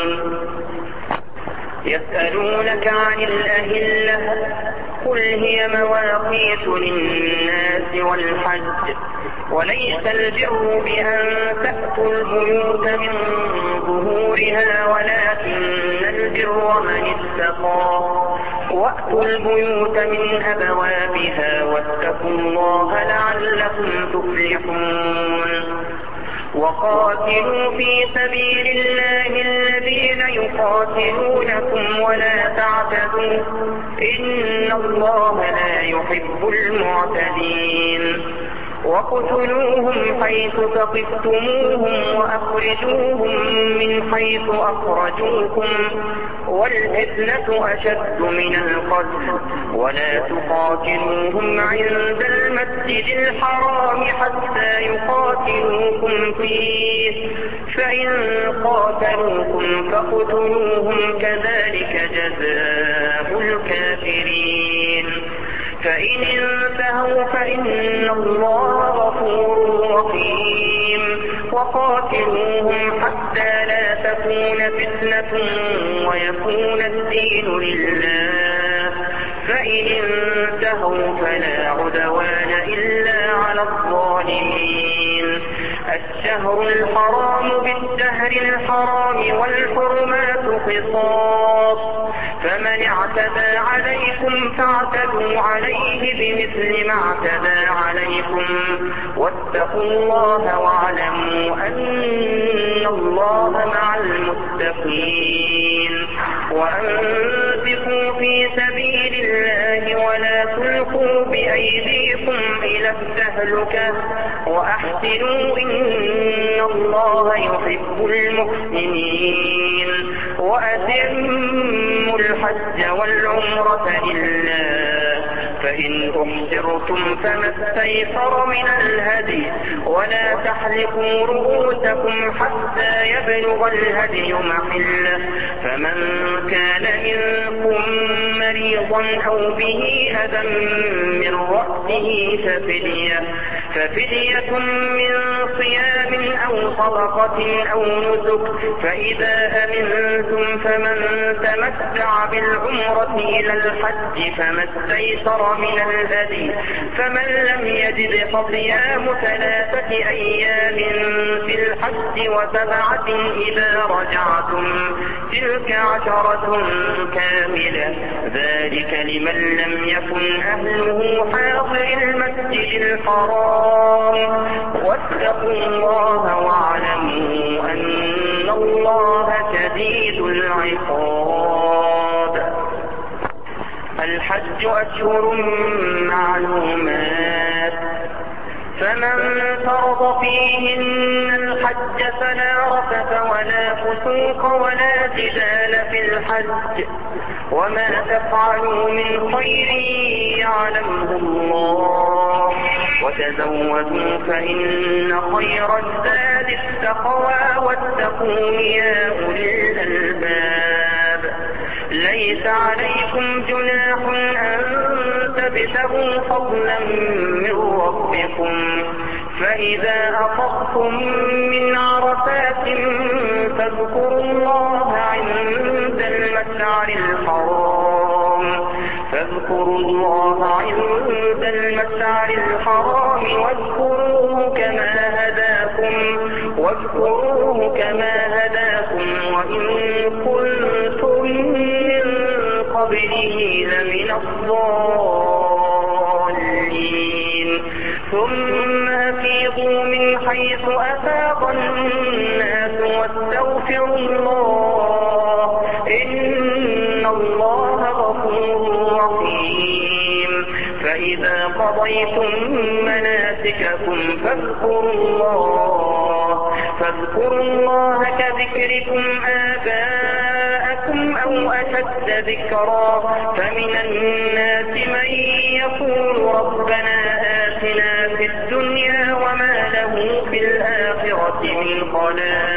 يسألونك عن الأهلة قل هي مواقيت للناس والحج وليس البر بأن تأتوا البيوت من ظهورها ولكن البر من اتقى وأتوا البيوت من أبوابها واتقوا الله لعلكم تفلحون. وقاتلوا في سبيل الله الذين يقاتلونكم ولا تعتدوا إن الله لا يحب المعتدين. وقتلوهم حيث ثقفتموهم وأخرجوهم من حيث أخرجوكم والفتنة أشد من القتل ولا تقاتلوهم عند المسجد الحرام حتى يقاتلوكم فيه فإن قاتلوكم فاقتلوهم كذلك جزاء الكافرين. فإن انتهوا فإن الله غفور رحيم. وقاتلوهم حتى لا تكون فتنة ويكون الدين لله فإن انتهوا فلا عدوان إلا على الظالمين. الشهر الحرام بالشهر الحرام والحرمات قصاص فمن اعتدى عليكم فاعتدوا عليه بمثل ما اعتدى عليكم واتقوا الله واعلموا أن الله مع المتقين. وأنفقوا في سبيل الله ولا تلقوا بأيديكم إلى التهلكة وأحسنوا إن الله يحب المحسنين. وأتموا الحج والعمرة لله فإن أحسرتم فما استيسر من الهدي ولا تحلقوا رؤوسكم حتى يبلغ الهدي محله فمن كان منكم مريضا أو به أذى من رأسه ففدية ففدية من صيام أو صدقة أو نسك فإذا أمنتم فمن تمتع بالعمرة إلى الحج فما استيسر من الهدي فمن لم يجد فصيام ثلاثة أيام في الحج وسبعة إذا رجعتم تلك عشرة كاملة ذلك لمن لم يكن أهله حاضر المسجد الحرام. واتقوا الله واعلموا أن الله شديد العقاب. الحج أشهر معلومات فمن فرض فيهن الحج فلا رفث ولا فسوق ولا جدال في الحج وما تفعلوا من خير يعلمه الله وتزودوا فإن خير الزاد التقوى واتقون يا أولي الألباب. ليس عليكم جناح أن تبتغوا فضلا من ربكم فإذا أفضتم من عرفات فاذكروا الله عند المشعر الحرام فاذكروا الله عند المشعر الحرام واذكروه كما هداكم واذكروه كما هداكم وإن كنتم من قبله لمن الضالين. ثم أفيضوا من حيث أفاض الناس واستغفروا الله إن الله غفور رحيم. فإذا قضيتم مناسككم فاذكروا الله فاذكروا الله كذكركم آباءكم أو أشد ذكرا فمن الناس من يقول ربنا آتنا في الدنيا وما له في الآخرة من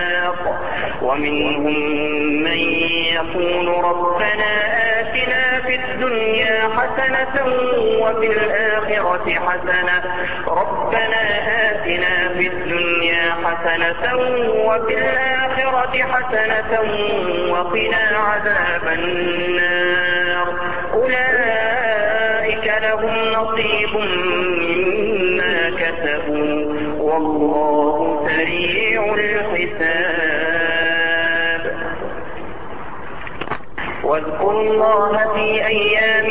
خلاق ومنهم من يقول ربنا آتنا في في الدنيا حسنة وفي الآخرة حسنة ربنا آتنا في الدنيا حسنة وفي الآخرة حسنة وقنا عذاب النار. أولئك لهم نصيب مما كسبوا والله سريع الحساب. واذكروا الله في أيام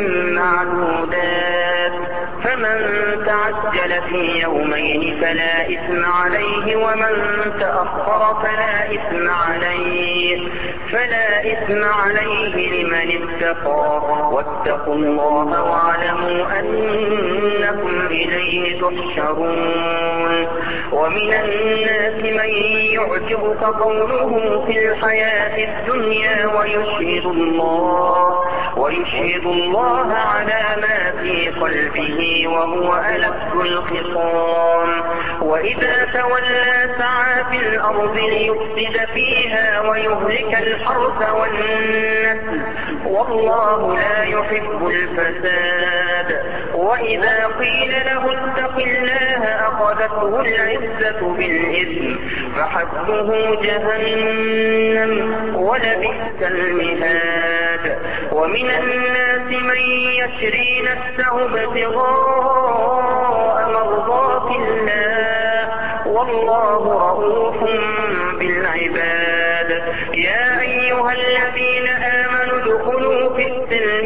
معدودات فمن تعجل في يومين فلا إثم عليه ومن تأخر فلا إثم عليه فلا إثم عليه لمن اتقى واتقوا الله واعلموا أنكم إليه تحشرون. ومن الناس من يعجبك قوله في الحياة الدنيا ويشهد الله ويشهد الله على ما في قلبه وهو ألد الخصام وإذا تولى سعى في الأرض ليفسد فيها ويهلك الحرث والنسل والله لا يحب الفساد. وإذا قيل له اتق الله أخذته العزة بالإثم فحسبه جهنم ولبئس المهاد. ومن الناس من يشري نفسه ابتغاء مرضات الله والله رؤوف بالعباد. يا أيها الذين آمنوا ادخلوا في السلم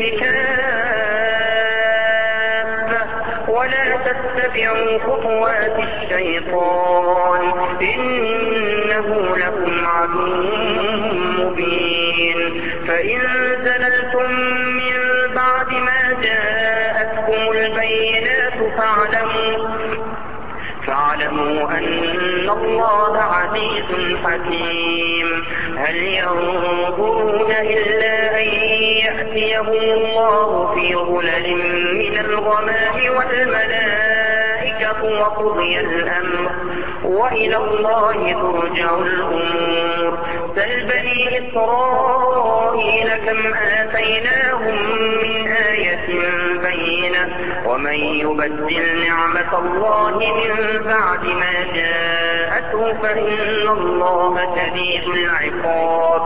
كافة ولا تتبعوا خطوات الشيطان إنه لكم عدو مبين. فإن زللتم من بعد ما جاءتكم البينات فاعلموا فاعلموا أن الله عزيز حكيم. هل ينظرون إلا أن يأتيهم الله في ظلل من الغمام والملائكة وقضي الأمر وإلى الله ترجع الأمور. سل بني إسرائيل كم آتيناهم من آية بينة ومن يبدل نعمة الله من بعد ما جاءته فإن الله شديد العقاب.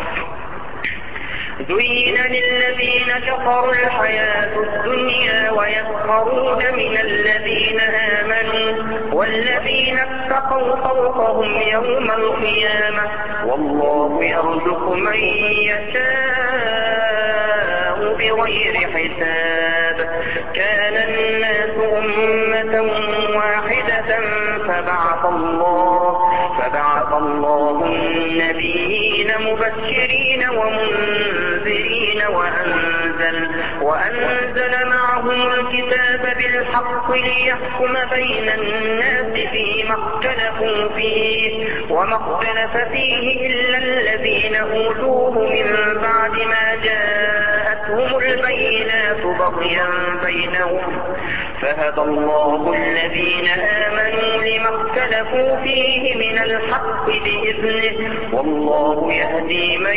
زين للذين كفروا الحياة الدنيا ويسخرون من الذين آمنوا والذين اتقوا فوقهم يوم القيامة والله يرزق من يشاء بغير حساب. كان الناس أمة واحدة فبعث الله فبعث الله النبيين مبشرين ومنذرين وأنزل, وأنزل معهم الكتاب بالحق ليحكم بين الناس فيما اختلفوا فيه وما اختلف فيه إلا الذين أوتوه من بعد ما جاءتهم البينات بغيا بينهم فهدى الله الذين آمنوا لما اختلفوا فيه من الحق بإذنه والله يهدي من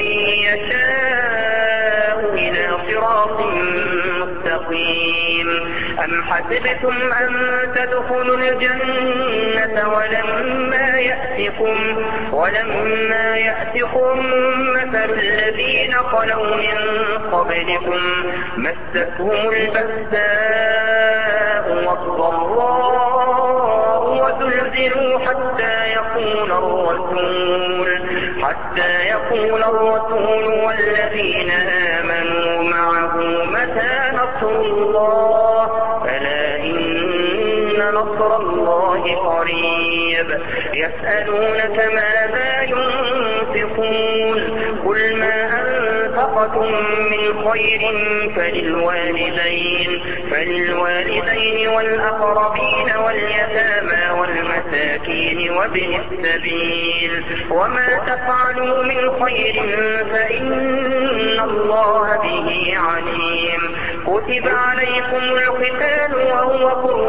يشاء إلى صراط مستقيم. أم حسبتم أن تدخلوا الجنة ولما يأتكم ولما يأتكم مثل الذين خلوا من قبلكم مستهم البأساء والضراء وزلزلوا حتى يقول الرسول حتى يقول الرسول والذين آمنوا معه متى نصر الله ألا إن نصر الله قريب. يسألونك ماذا ينفقون قل ما أنفقتم من خير فللوالدين فللوالدين والأقربين واليتامى والمساكين وابن السبيل وما تفعلوا من خير فإن الله به عليم. كتب عليكم القتال وهو كره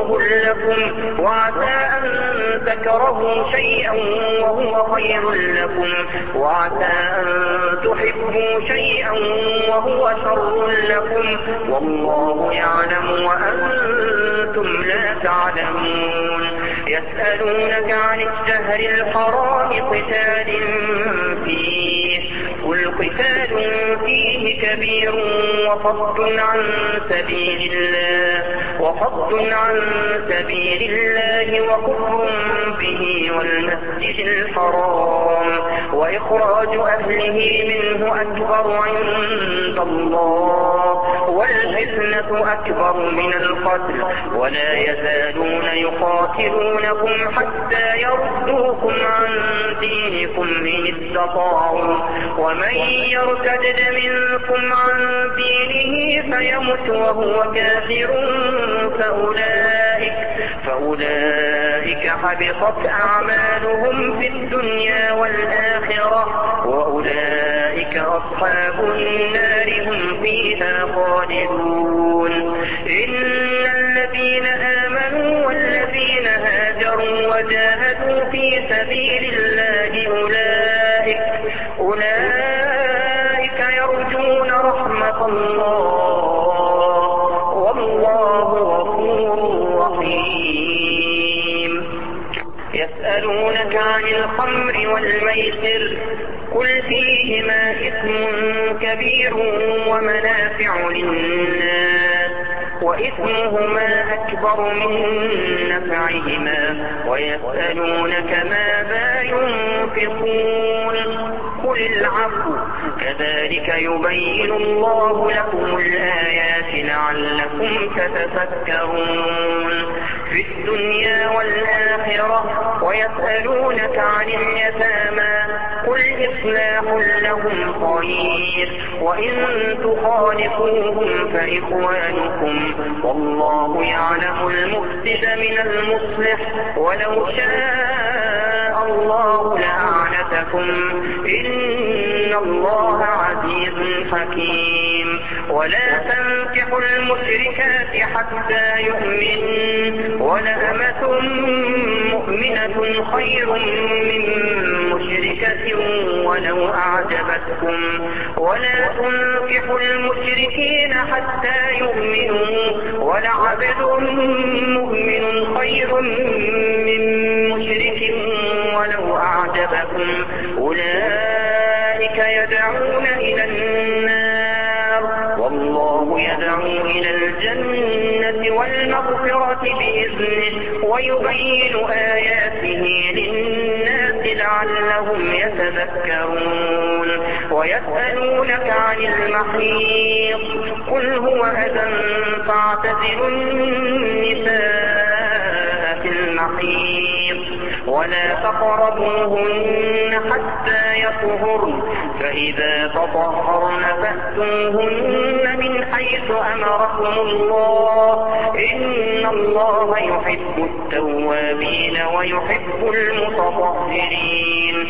كره لكم، وعسى أن تكرهوا شيئا وهو خير لكم، وعسى أن تحبوا شيئا وهو شر لكم، والله يعلم وأنتم لا تعلمون. يسألونك عن الشهر الحرام قتال فيه، قل قتال فيه كبير وصد عن سبيل الله وصد عن سبيل الله وكفر به والمسجد الحرام وإخراج أهله منه أكبر عند الله والفتنة أكبر من القتل، ولا يزالون يقاتلونكم حتى يردوكم عن دينكم إن استطاعوا، ومن يرتد منكم عن دينه فيمت وهو كافر فأولئك, فأولئك حبطت أعمالهم في الدنيا والآخرة وأولئك أصحاب النار هم فيها خالدون. إن الذين آمنوا والذين هاجروا وجاهدوا في سبيل الله أولئك, أولئك يرجون رحمة الله والله غفور رحيم. يسألونك عن الخمر والميسر قل فيهما إثم كبير ومنافع للناس وإثمهما أكبر من نفعهما ويسألونك ماذا ينفقون قل العفو كذلك يبين الله لكم الآيات لعلكم تتفكرون في الدنيا والآخرة. ويسألونك عن اليتامى قل إصلاح لهم خير وإن تخالفوهم فإخوانكم والله يعلم المفسد من المصلح ولو شاء الله لأعنتكم إن الله عزيز حكيم. ولا تنكحوا المشركات حتى يؤمن ولأمة مؤمنة خير من مشركة ولو أعجبتكم ولا تنكحوا المشركين حتى يؤمنوا ولعبد مؤمن خير من مشرك ولو أعجبكم أولئك يدعون إلى النار والله يدعو إلى الجنة والمغفرة بإذنه ويبين آياته للناس لعلهم يتذكرون. ويسألونك عن المحيض قل هو أذى فاعتزلوا النساء في المحيض ولا تقربوهن حتى يطهرن فإذا تطهرن فأتوهن من حيث أمركم الله إن الله يحب التوابين ويحب المتطهرين.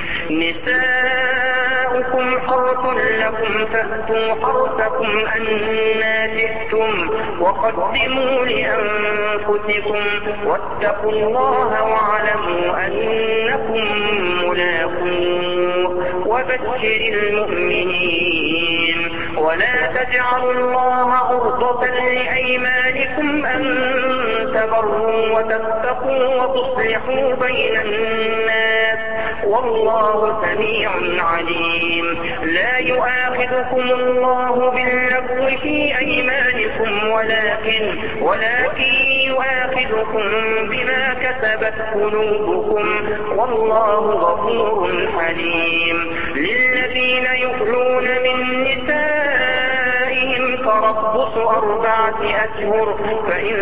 نساؤكم حرث لكم فأتوا حرثكم أنى شئتم وقدموا لأنفسكم واتقوا الله واعلموا أنكم ملاقوه وبشر المؤمنين. ولا تجعلوا الله عرضة لأيمانكم أن تبروا وتتقوا وتصلحوا بين الناس والله سميع عليم. لا يؤاخذكم الله باللغو في أيمانكم ولكن ولكن يؤاخذكم بما كسبت قلوبكم والله غفور حليم. للذين يؤلون من نسائهم تربص أربعة أشهر فإن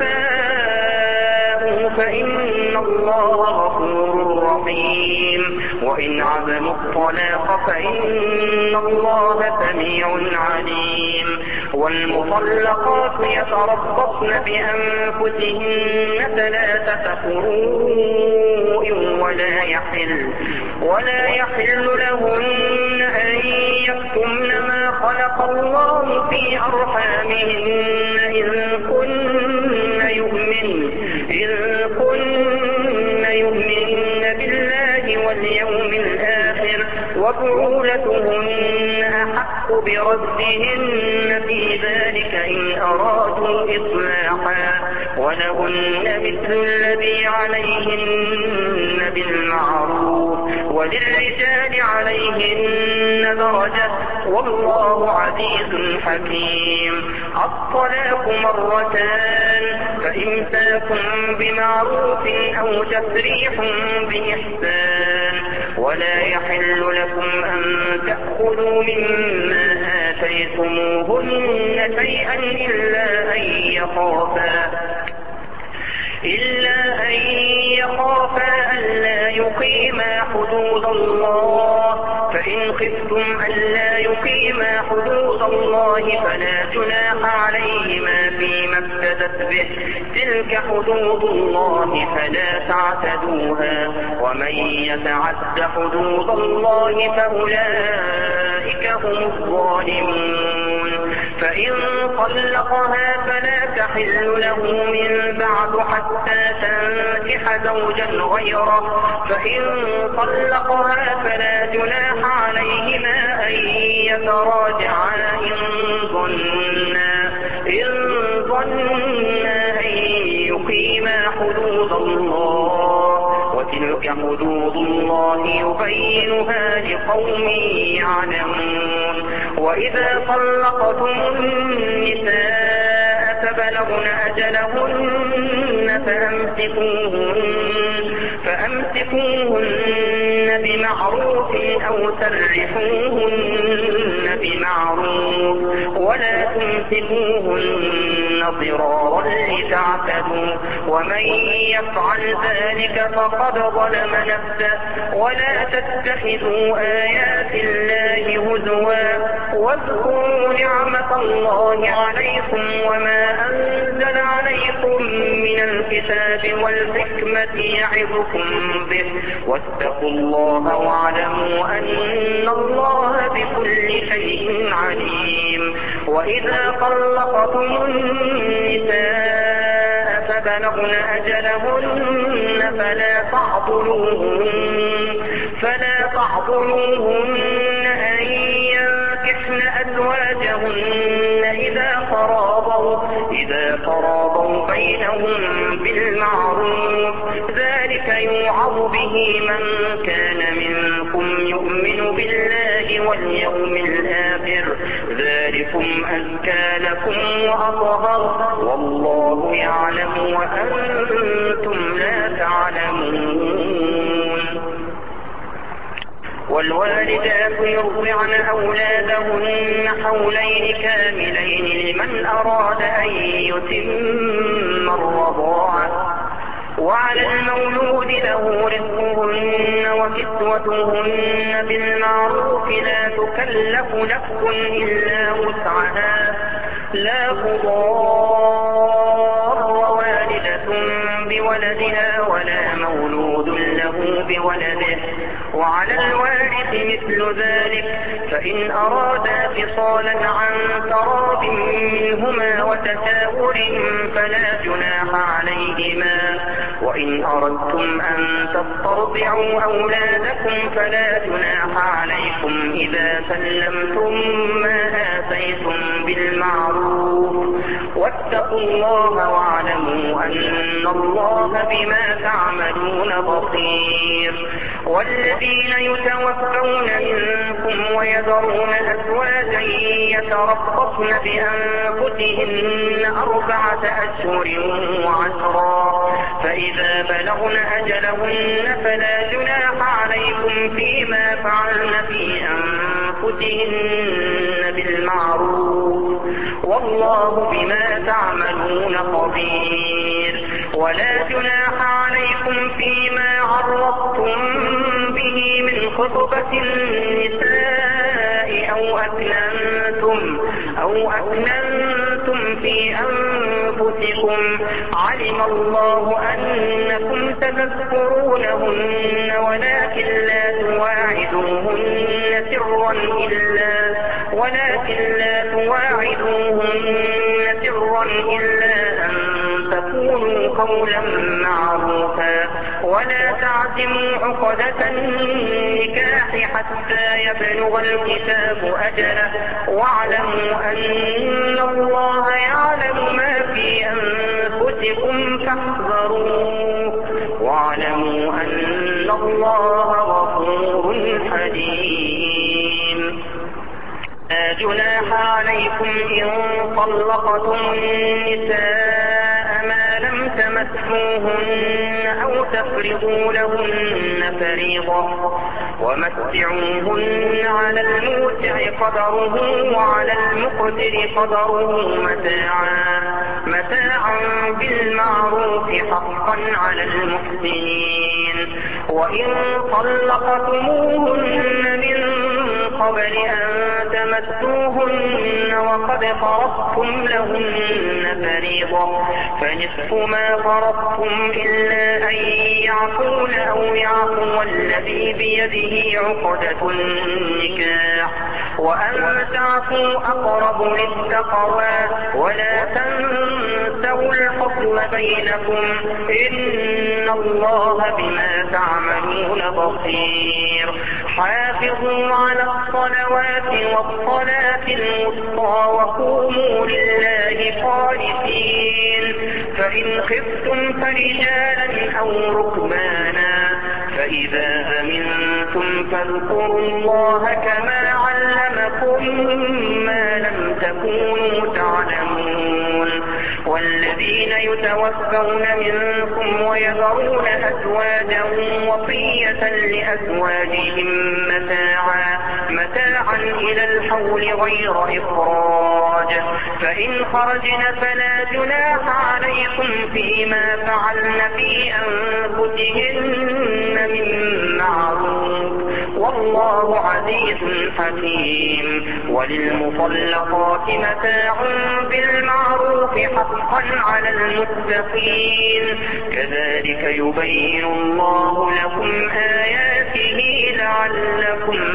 فاءوا فإن الله غفور رحيم وإن عزموا الطلاق فإن الله سميع عليم. والمطلقات يتربصن بأنفسهن ثلاثة قروء ولا يحل ولا يحل لهن أن يكتمن ما خلق الله في أرحامهن إن كن يؤمن يؤمن إن كن يؤمن بالله واليوم الآخر وبعولتهن أحق بردهن في ذلك إن أرادوا إصلاحا ولهن مثل الذي عليهن بالمعروف وللرجال عليهن درجة والله عزيز حكيم. الطلاق مرتان فإمساك بمعروف أو تسريح بإحسان ولا يحل لكم أن تأخذوا مما آتيتموهن شيئا إلا أن يخافا إلا أن يخافا ألا يقيما حدود الله فإن خفتم ألا يقيما حدود الله فلا جناح عليهما فيما افتدت به تلك حدود الله فلا تعتدوها ومن يتعد حدود الله فأولئك هم الظالمون. فإن طلقها فلا تحل له من بعد حتى تنكح زوجا غيره فإن طلقها فلا جناح عليهما أن يتراجعا إن ظنا إن ظنا أن يقيما حدود الله وتلك حدود الله يبينها لقوم يعلمون. وإذا طلقتم النساء فبلغن أجلهن فأمسكوهن, فأمسكوهن بمعروف أو سرحوهن بمعروف ولا تمسكوهن ضرارا لتعتدوا ومن يفعل ذلك فقد ظلم نفسه. ولا تتخذوا آيات الله هزوا واذكروا نعمة الله عليكم وما أنزل عليكم من الكتاب والحكمة يعظكم به واتقوا الله واعلموا أن الله بكل شيء عليم. وإذا طلقتم النساء فبلغن أجلهن فلا تعضلوهن فلا تعضلوهن أن ينكحن أزواجهن إذا تراضوا إذا تراضوا بينهم بالمعروف ذلك يوعظ به من كان منكم يؤمن بالله واليوم الآخر ذلكم أزكى لكم وأطهر والله يعلم وأنتم لا تعلمون. والوالدات يرضعن أولادهن حولين كاملين لمن أراد أن يتم الرضاعة وعلى المولود له رزقهن وكسوتهن بالمعروف لا تكلف نفس إلا وسعها لا تضار والدة بولدها ولا مولود له بولده وعلى الوارث مثل ذلك فإن أرادا فصالا عن تراض منهما وتساهل فلا جناح عليهما. وإن أردتم أن تسترضعوا أولادكم فلا جناح عليكم إذا سلمتم ما آتيتم بالمعروف واتقوا الله واعلموا أن الله بما تعملون بصير. والذين يتوفون منكم ويذرون أزواجا يتربصن بأنفسهن أربعة أشهر وعشرا فإذا بلغن أجلهن فلا جناح عليكم فيما فعلن في أنفسهن بالمعروف والله بما تعملون خبير. ولا جناح عليكم فيما عرضتم به من خطبة النساء أو أكننتم أو أكننتم في أنفسكم علم الله أنكم تذكرونهن ولكن لا تواعدوهن سرا إلا ولكن لا تواعدوهن سرا إلا أن تكون وقولوا قولا معروفا ولا تعزموا عقدة النكاح حتى يبلغ الكتاب أجله واعلموا أن الله يعلم ما في أنفسكم فاحذروه واعلموا أن الله غفور حليم. لا جناح عليكم إن طلقتم النساء ما لم تمسوهن أو تفرضوا لهن فريضة ومتعوهن على الموسع قدره وعلى المقتر قدره متاعا متاعا بالمعروف حقا على المحسنين. وإن طلقتموهن من قبل أن تمسوهن وقد فرضتم لهن فريضة فنصف ما فرضتم إلا أن يعفون أو يعفو الذي بيده عقدة النكاح وأن تعفوا أقرب للتقوى ولا تنسوا الفضل بينكم إن الله بما تعملون بصير. حافظوا على الصلوات والصلاة الوسطى وقوموا لله قانتين. فإن خفتم فرجالا أو ركبانا فإذا أمنتم فاذكروا الله كما علمكم ما لم تكونوا تعلمون. والذين يتوفون منكم ويذرون أزواجا وصية لأزواجهم متاعا متاعا إلى الحول غير إخراج فإن خرجن فلا جناح عليكم فيما فعلن في أنفسهن من معروف والله عزيز حكيم. وللمطلقات متاع بالمعروف حقا على المتقين كذلك يبين الله لكم آياته لعلكم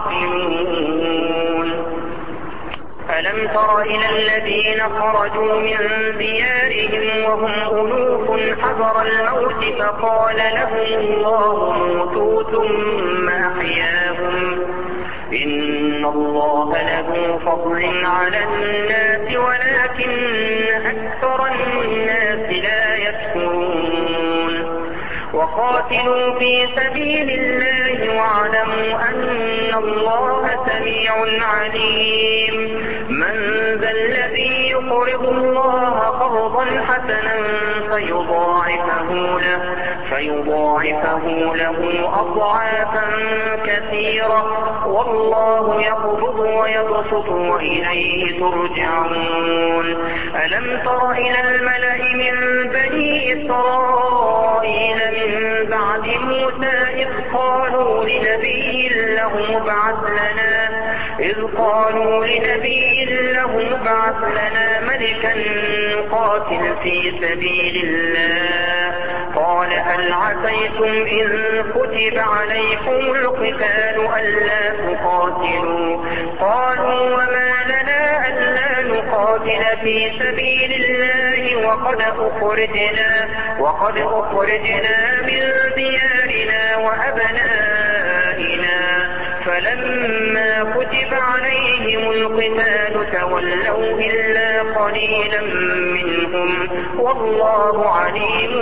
تعقلون. ألم تر إلى الذين خرجوا من ديارهم وهم ألوف حذر الموت فقال لهم الله موتوا ثم أحياهم إن الله له فضل على الناس ولكن أكثر الناس لا يشكرون. وقاتلوا في سبيل الله واعلموا أن الله سميع عليم. من ذا الذي يقرض الله قرضا حسنا فيضاعفه له فيضاعفه له أضعافا كثيرة والله يقبض ويبسط وإليه ترجعون. ألم تر إلى الملأ من بني إسرائيل من بعد موسى إذ قالوا لنبي له ابعث لنا إذ قالوا لنبي له ابعث لنا ملكا نقاتل في سبيل الله قال هل عسيتم إن كتب عليكم القتال ألا تقاتلوا قالوا وما لنا ألا نقاتل في سبيل الله وقد أخرجنا وقد أخرجنا من ديارنا وأبنائنا فلما كتب عليهم القتال تولوا إلا قليلا منهم والله عليم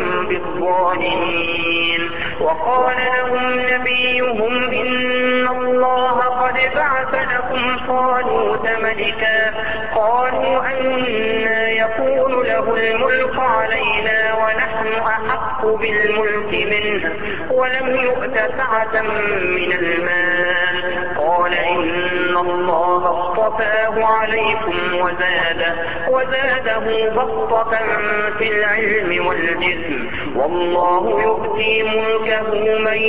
بالظالمين. وقال لهم نبيهم إن الله قد بعث لكم طالوت ملكا قالوا أنى يكون له الملك علينا ونحن أحق بالملك منه ولم يؤت سعة من المال قال إن الله اصطفاه عليكم وزاده, وزاده بسطة في العلم والجسم والله يؤتي ملكه من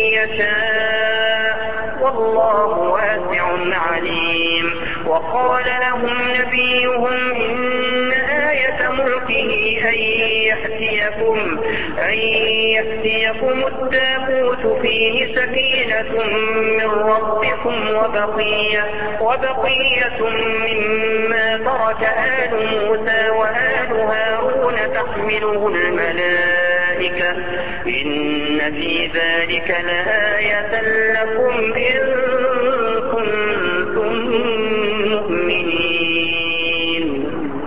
يشاء والله واسع عليم. وقال لهم نبيهم إن آية ملكه أن يأتيكم, أن يأتيكم التابوت فيه سكينة من ربكم وبقية, وبقية مما ترك آل موسى وآل هارون تحمله الملائكة إن في ذلك لآية لكم إن كنتم مؤمنين.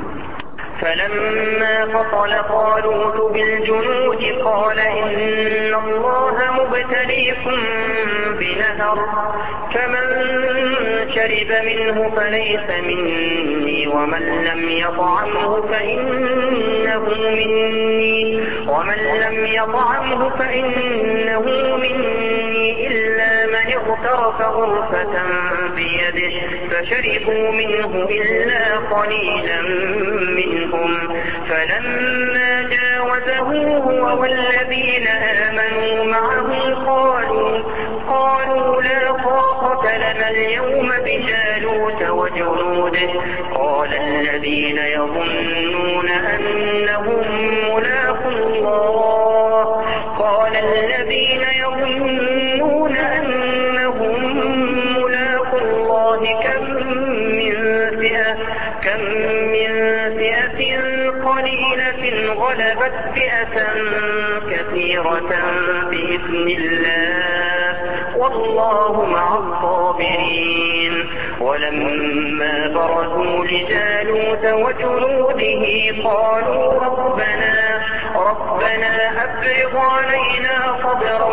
فلما فصل طالوت بالجنود قال إن الله مبتليكم بنهر فمن شرب منه فليس مني ومن لم يطعمه فإنه مني, ومن لم يطعمه فإنه مني إلا من اغترف غرفة بيده فشربوا منه إلا قليلا منهم. فلما جاوزه هو والذين آمنوا معه قالوا, قالوا لا طاقة لنا اليوم بجالوت وجنوده. قال الذين يظنون أنهم ملاقو الله, قال الذين يظنون أنهم ملاقو الله كم من فئة, كم من فئة قليلة غلبت فئة كثيرة بإذن الله والله مع الصابرين. ولما برزوا لجالوت وجنوده قالوا ربنا, ربنا أفرغ علينا صبرا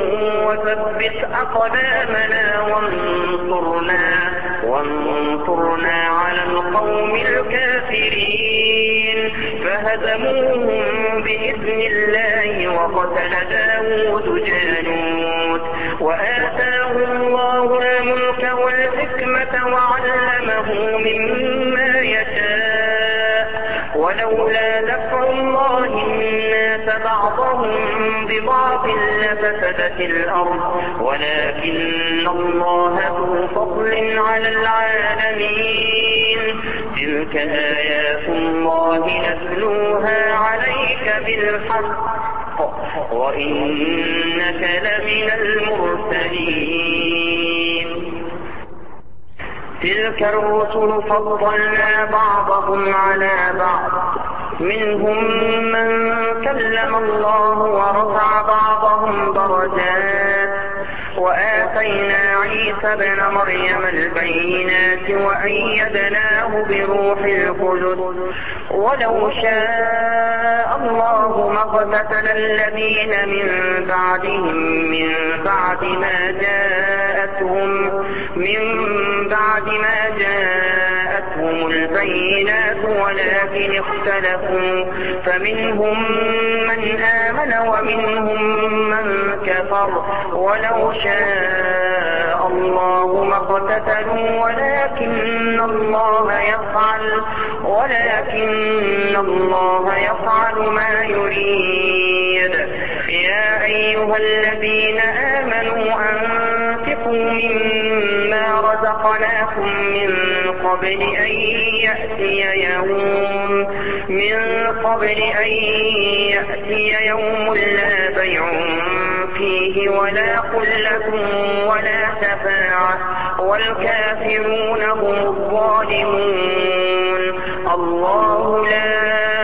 وثبت أقدامنا وانصرنا, وانصرنا على القوم الكافرين. فهزموهم بإذن الله وقتل داود جالوت وآتاه الله الملك والحكمة وعلمه مما يشاء. ولولا دفع الله الناس بعضهم ببعض لفسدت الأرض ولكن الله ذو فضل على العالمين. تلك آيات الله نتلوها عليك بالحق وإنك لمن المرسلين. تلك الرسل فضلنا بعضهم على بعض منهم من كلم الله ورفع بعضهم درجات وآتينا عيسى ابن مريم البينات وأيدناه بروح القدس. ولو شاء الله ما اقتتل الذين من بعدهم من بعد ما جاءتهم من بعد ما جاءتهم البينات ولكن اختلفوا فمنهم من آمن ومنهم من كفر. ولو شاء الله ما اقتتلوا ولكن الله يفعل ولكن الله يفعل ما يريد. يا أيها الذين آمنوا أنفقوا مما رزقناكم من قبل أن يأتي يوم من قبل أن يأتي يوم لا بيع فيه ولا خلة ولا شفاعة والكافرون هم الظالمون. الله لا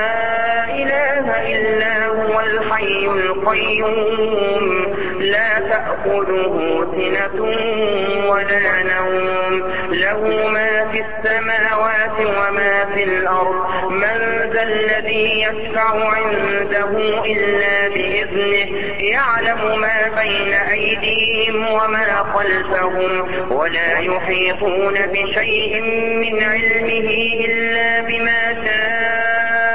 إله إلا هو الحي القيوم لا تأخذه سنة ولا نوم له ما في السماوات وما في الأرض. من ذا الذي يشفع عنده إلا بإذنه يعلم ما بين أيديهم وما خلفهم ولا يحيطون بشيء من علمه إلا بما شاء.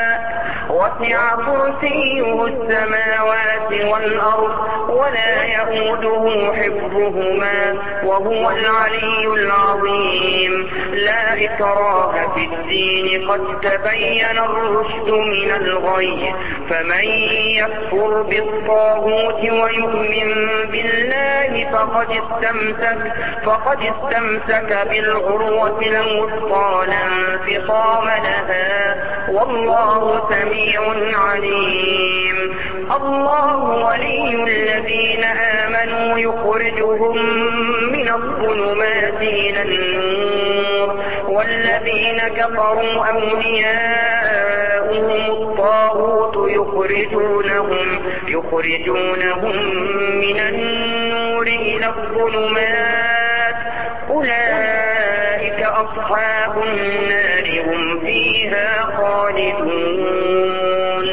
وسع كرسيه السماوات والأرض ولا يئوده حفظهما وهو العلي العظيم. لا إكراه في الدين قد تبين الرشد من الغي. فمن يكفر بالطاغوت ويؤمن بالله فقد استمسك فقد استمسك بالعروة الوثقى لا انفصام لها والله سميع عليم. الله ولي الذين آمنوا يخرجهم من الظلمات إلى النور، والذين كفروا أولياؤهم الطاغوت يخرجونهم يخرجونهم من النور إلى الظلمات، أولئك أصحاب النار هم فيها خالدون.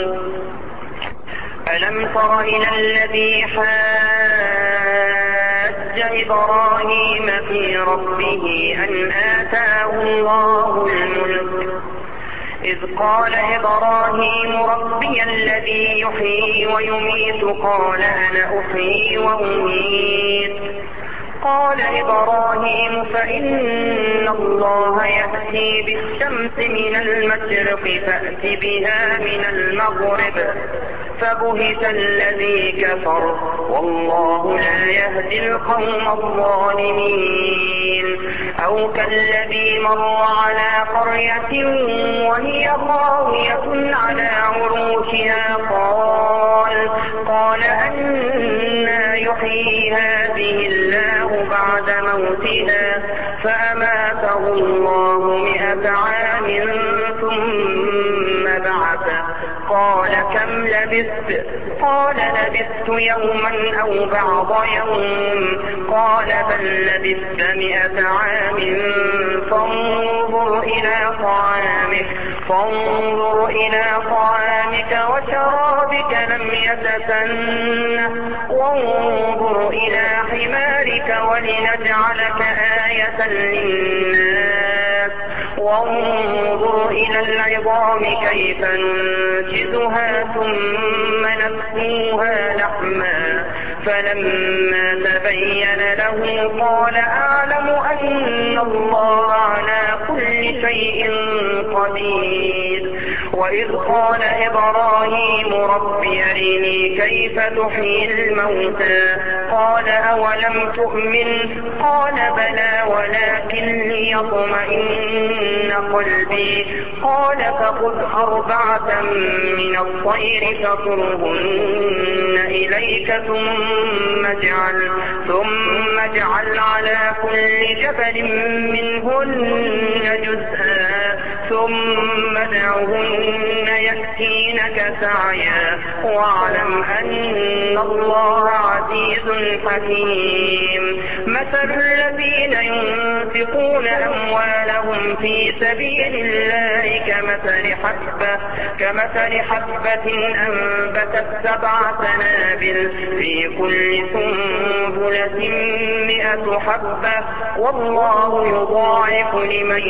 ألم تر إلى الذي حاج إبراهيم في ربه أن آتاه الله الملك إذ قال إبراهيم ربي الذي يحيي ويميت قال أنا أحيي وأميت قال إبراهيم فإن الله يأتي بالشمس من المشرق فأت بها من المغرب فبهت الذي كفر والله لا يهدي القوم الظالمين. أو كالذي مر على قرية وهي خاوية على عروشها قال قال أنى يحيي هذه الله بعد موتها فأماته الله مئة عام ثم بعثه قال كم لبثت قال لبثت يوما أو بعض يوم قال بل لبثت مئة عام فانظر إلى طعامك فانظر إلى طعامك وشرابك لم يتسنه وانظر إلى حمارك ولنجعلك آية للناس وانظر إلى العظام كيف ننشزها ثم نكسوها لحما فلما تبين له قال أعلم أن الله على كل شيء قدير. وإذ قال إبراهيم رب أرني كيف تحيي الموتى قال أولم تؤمن قال بلى ولكن ليطمئن قلبي قال فخذ أربعة من الطير فصرهن إليك ثم اجعل ثم اجعل على كل جبل منهن جزءا ثم ادعهن يأتينك سعيا واعلم أن الله عزيز حكيم. مثل الذين ينفقون أموالهم في سبيل الله كمثل حبة كمثل حبة أنبتت سبع سنابل في كل سنبلة مئة حبة والله يضاعف لمن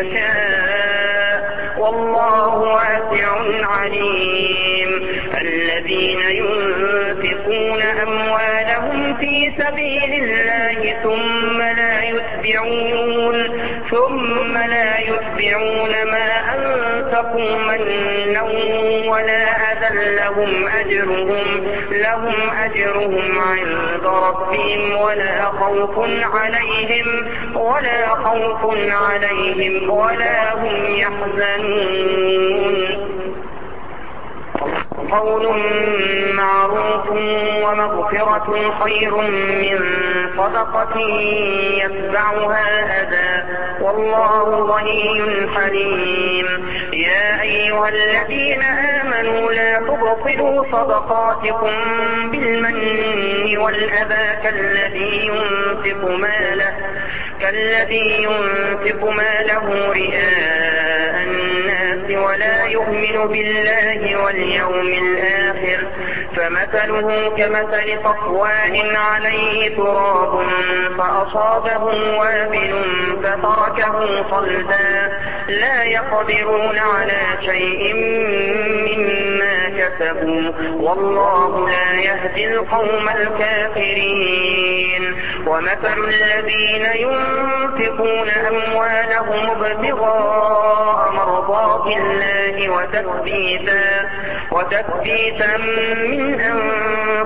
يشاء والله واسع عليم. الذين ينفقون أموالهم في سبيل الله ثم لا يتبعون ثم لا يتبعون ما أنفقوا منا ولا أذى لهم أجرهم لهم أجرهم عند ربهم ولا خوف عليهم ولا خوف عليهم ولا هم يحزنون. قول معروف ومغفرة خير من صدقة يتبعها أذى والله غني حليم. يا أيها الذين آمنوا لا تبطلوا صدقاتكم بالمن والأذى كالذي ينفق ماله كالذي ينفق ماله رئاء الناس ولا يؤمن بالله واليوم الآخر فمثله كمثل صفوان عليه تراب فأصابه وابل فتركه صلدا لا يقدرون على شيء مما كسبوا والله لا يهدي القوم الكافرين. ومثل الذين ينفقون أموالهم ابتغاء مرضات الله وتثبيتا وتثبيتا من أنفسهم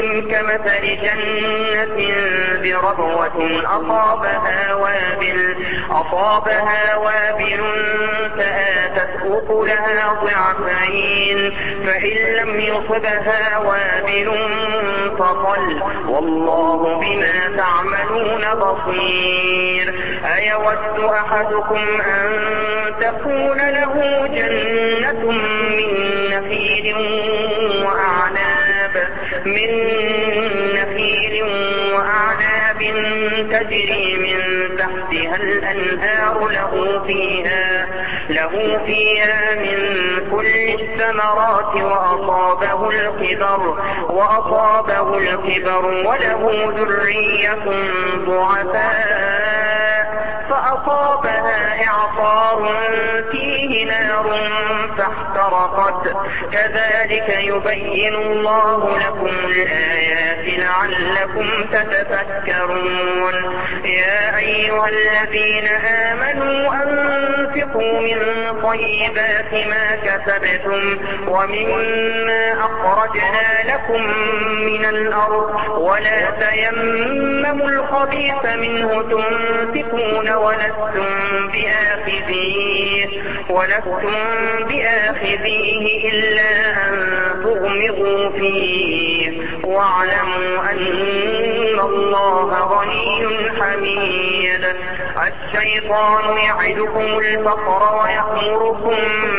مثلهم كمثل جنة بربوة أصابها وابل, أصابها وابل فآتت أكلها ضعفين فإن لم يصبها وابل فطل والله بما تعملون بصير. أيود أحدكم أن تكون له جنة من نخيل وأعناب من نخيل وأعناب تجري من تحتها الأنهار له فيها له فيها من كل الثمرات وأصابه الكبر وأصابه الكبر وله ذرية ضعفاء فأصابها إعصار فيه نار فاحترقت. كذلك يبين الله لكم الآيات لعلكم تتفكرون. يا أيها الذين آمنوا أنفقوا من طيبات ما كسبتم ومما أخرجنا لكم من الأرض ولا تيمموا الخبيث منه تنفقون ولستم بآخذيه ولستم بآخذيه إلا أن تغمضوا فيه واعلموا أن الله غني حميد. الشيطان يعدكم الفقر ويأمركم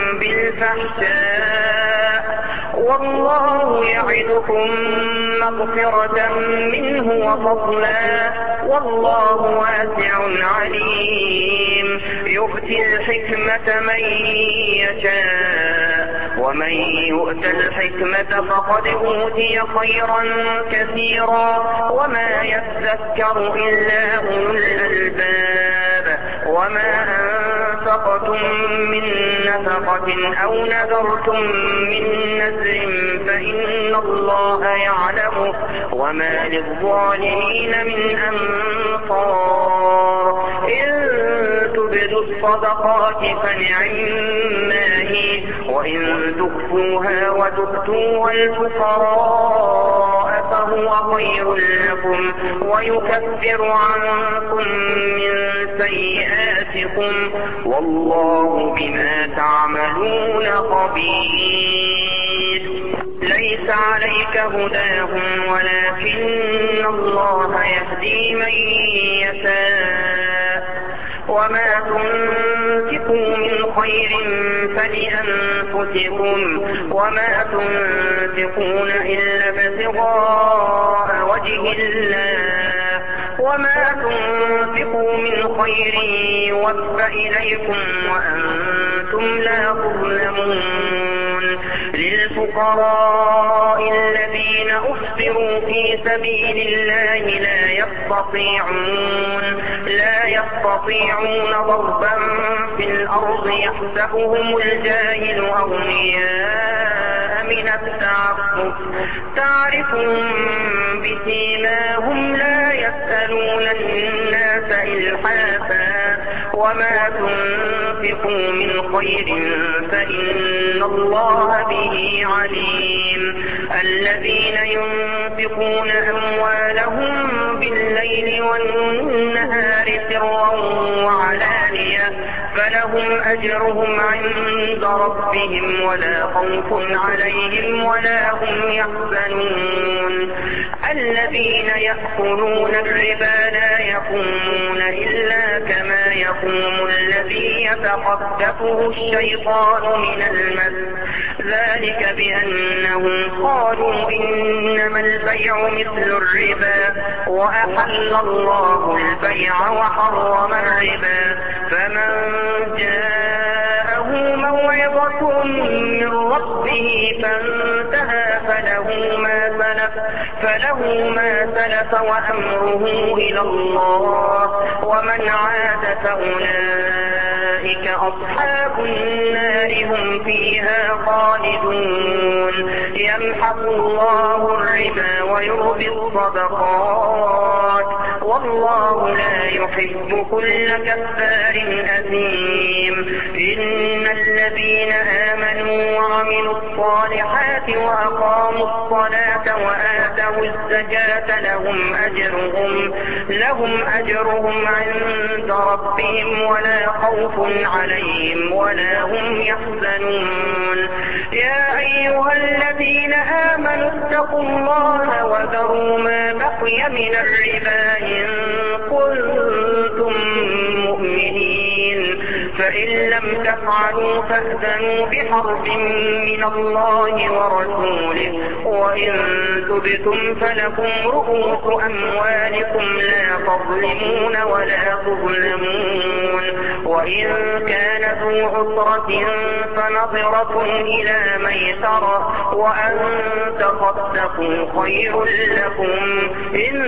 بالفحشاء والله يعدكم مغفرة منه وفضلا والله واسع عليم. يؤتي الحكمة من يشاء ومن يؤت الحكمة فقد أوتي خيرا كثيرا وما يذكر إلا أولو الألباب. وما أنفقتم من نفقة أو نذرتم من نذر فإن الله يعلمه وما للظالمين من أنصار. إن تبدوا الصدقات فنعما هي وإن تخفوها وتؤتوها الفقراء فهو خير لكم ويكفر عنكم من سيئاتكم والله بما تعملون خبير. ليس عليك هداهم ولكن الله يهدي من يشاء وما تنفقوا من خير فلأنفسكم وما تنفقون إلا ابتغاء وجه الله وما تنفقوا من خير يوفى إليكم وأنتم لا تظلمون. للفقراء الذين أحصروا في سبيل الله لا يستطيعون لا يستطيعون ضربا في الأرض يحسبهم الجاهل أغنياء من التعفف تعرفهم بسيماهم لا يسألون الناس إلحافا وما تنفقوا من خير فإن الله به عليم. الذين ينفقون أموالهم بالليل والنهار سرا وعلانية فلهم أجرهم عند ربهم ولا خوف عليهم ولا هم يحزنون. الذين يأكلون الربا لا يقومون إلا كما يقوم الذي يتخبطه الشيطان من المس ذلك بأنهم قالوا إنما البيع مثل الربا وأحل الله البيع وحرم الربا. فمن جاءه موعظة من ربه فانتهى فله ما سلف فله ما سلف وأمره إلى الله ومن عاد فأولئك أصحاب النار هم فيها خالدون. يمحق الله الربا ويربي الصدقات والله لا يحب كل كفار أثيم. إن الذين آمنوا وعملوا الصالحات وأقاموا الصلاة وآتوا وآتوا الزكاة لهم أجرهم لهم أجرهم عند ربهم ولا خوف عليهم ولا هم يحزنون. يا أيها الذين آمنوا اتقوا الله وذروا ما بقي من الربا إن كنتم مؤمنين، فإن لم تفعلوا فأذنوا بحرب من الله ورسوله، وإن تبتم فلكم رؤوس أموالكم لا تظلمون ولا تظلمون. وإن كان ذو عسرة فنظرة إلى ميسرة وأن تصدقوا خير لكم إن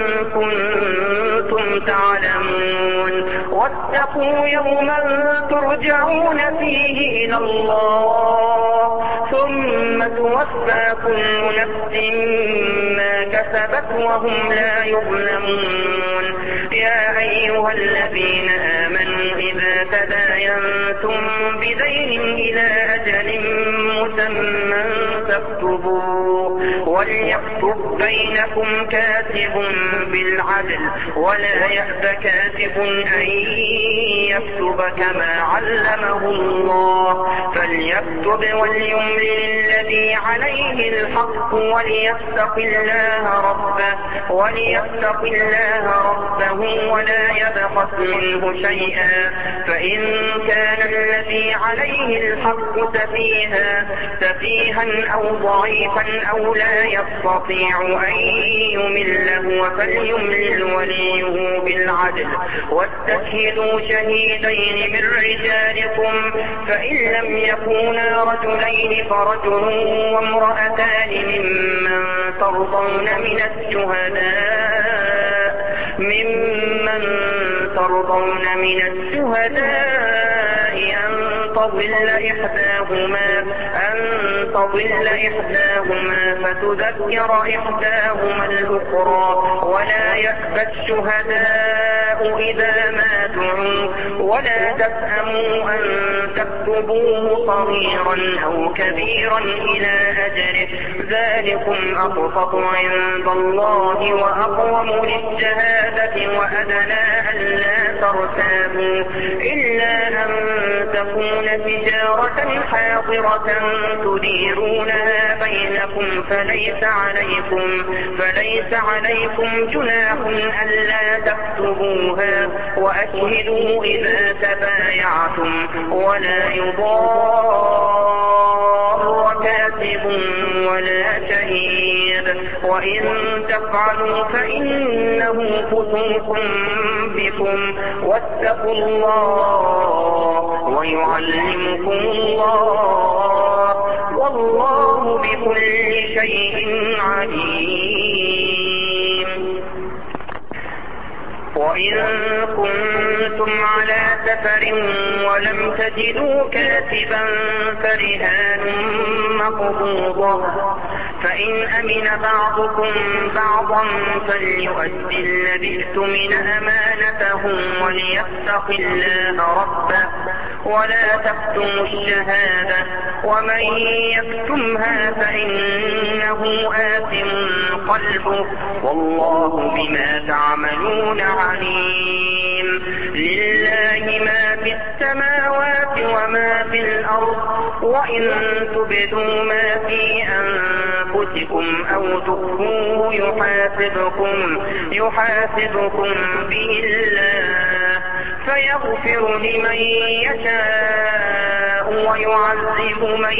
كنتم تعلمون. واتقوا يوما ترجعون فيه إلى الله ثم توفى كل نفس ما كسبت وهم لا يظلمون. يا أيها الذين آمنوا إذا تداينتم بدين إلى أجل مسمى فاكتبوه وليكتب بينكم كاتب بالعدل ولا يأب كاتب أن يكتب كما علمه الله فليكتب وليملل الذي عليه الحق وليتق الله ربه وليتق الله ربه ولا يبخس منه شيئا، فإن كان الذي عليه الحق سفيها سفيها أو ضعيفا أو لا يستطيع أن يمله فليملل وليه بالعدل واستشهدوا شهيدين من رجالكم، فإن لم يكونا رجلين فرجل وامرأتان ممن ترضون من الشهداء ممن ترضون من الشهداء أن تضل إحداهما أن تضل إحداهما فتذكر إحداهما الأخرى ولا يأبى الشهداء إذا ما دعوا ولا تسأموا أن تكتبوه صغيرا أو كبيرا إلى أجله ذلكم أقسط عند الله وأقوم للشهادة وأدنى ألا ترتابوا إلا أن تكون تجارة حاضرة تديرونها بينكم فليس عليكم فليس عليكم جناح ألا تكتبوها وأشهدوا إذا تبايعتم ولا يضار كاتب ولا شهيد وإن تفعلوا فإنه فسوق بكم واتقوا الله ويعلمكم الله والله بكل شيء عليم. وإن كنتم على سفر ولم تجدوا كاتبا فرهان مقبوضة فإن أمن بعضكم بعضا فليؤدي الذي اؤتمن أمانته وليتق الله ربه ولا تكتموا الشهادة ومن يكتمها فإنه آثم قلبه والله بما تعملون عليم. لله ما في السماوات وما في الأرض وإن تبدوا ما في أنفسكم أو تخفوه يحاسبكم يحاسبكم به الله فيغفر لمن يشاء ويعذب من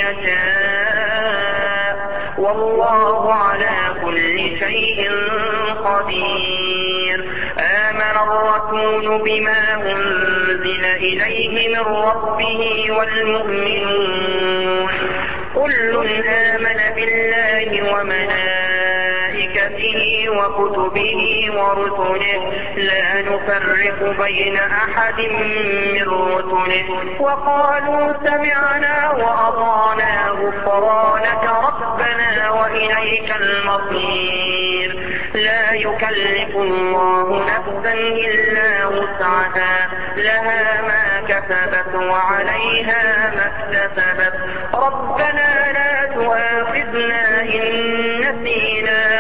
يشاء والله على كل شيء قدير. آمن الرسول بما أنزل إليه من ربه والمؤمنون كل آمن بالله وملائكته وكتبه ورسله لا نفرق بين أحد من رسله وقالوا سمعنا وأطعنا غفرانك ربنا وإليك المصير. لا يكلف الله نفسا إلا وسعها لها ما كسبت وعليها ما اكتسبت ربنا لا تؤاخذنا إن نسينا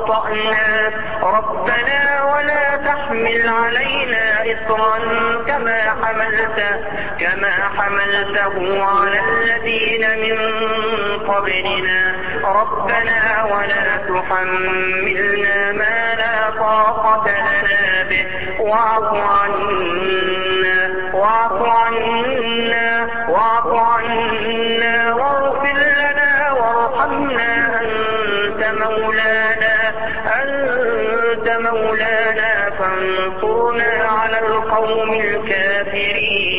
أخطأنا ربنا ولا تحمل علينا إصرا كما حملته كما حملته على الذين من قبلنا ربنا ولا تحملنا ما لا طاقة لنا به واعف عنا واعف عنا واعف عنا واغفر لنا وارحمنا أنت مولانا أنت مولانا فانصرنا على القوم الكافرين.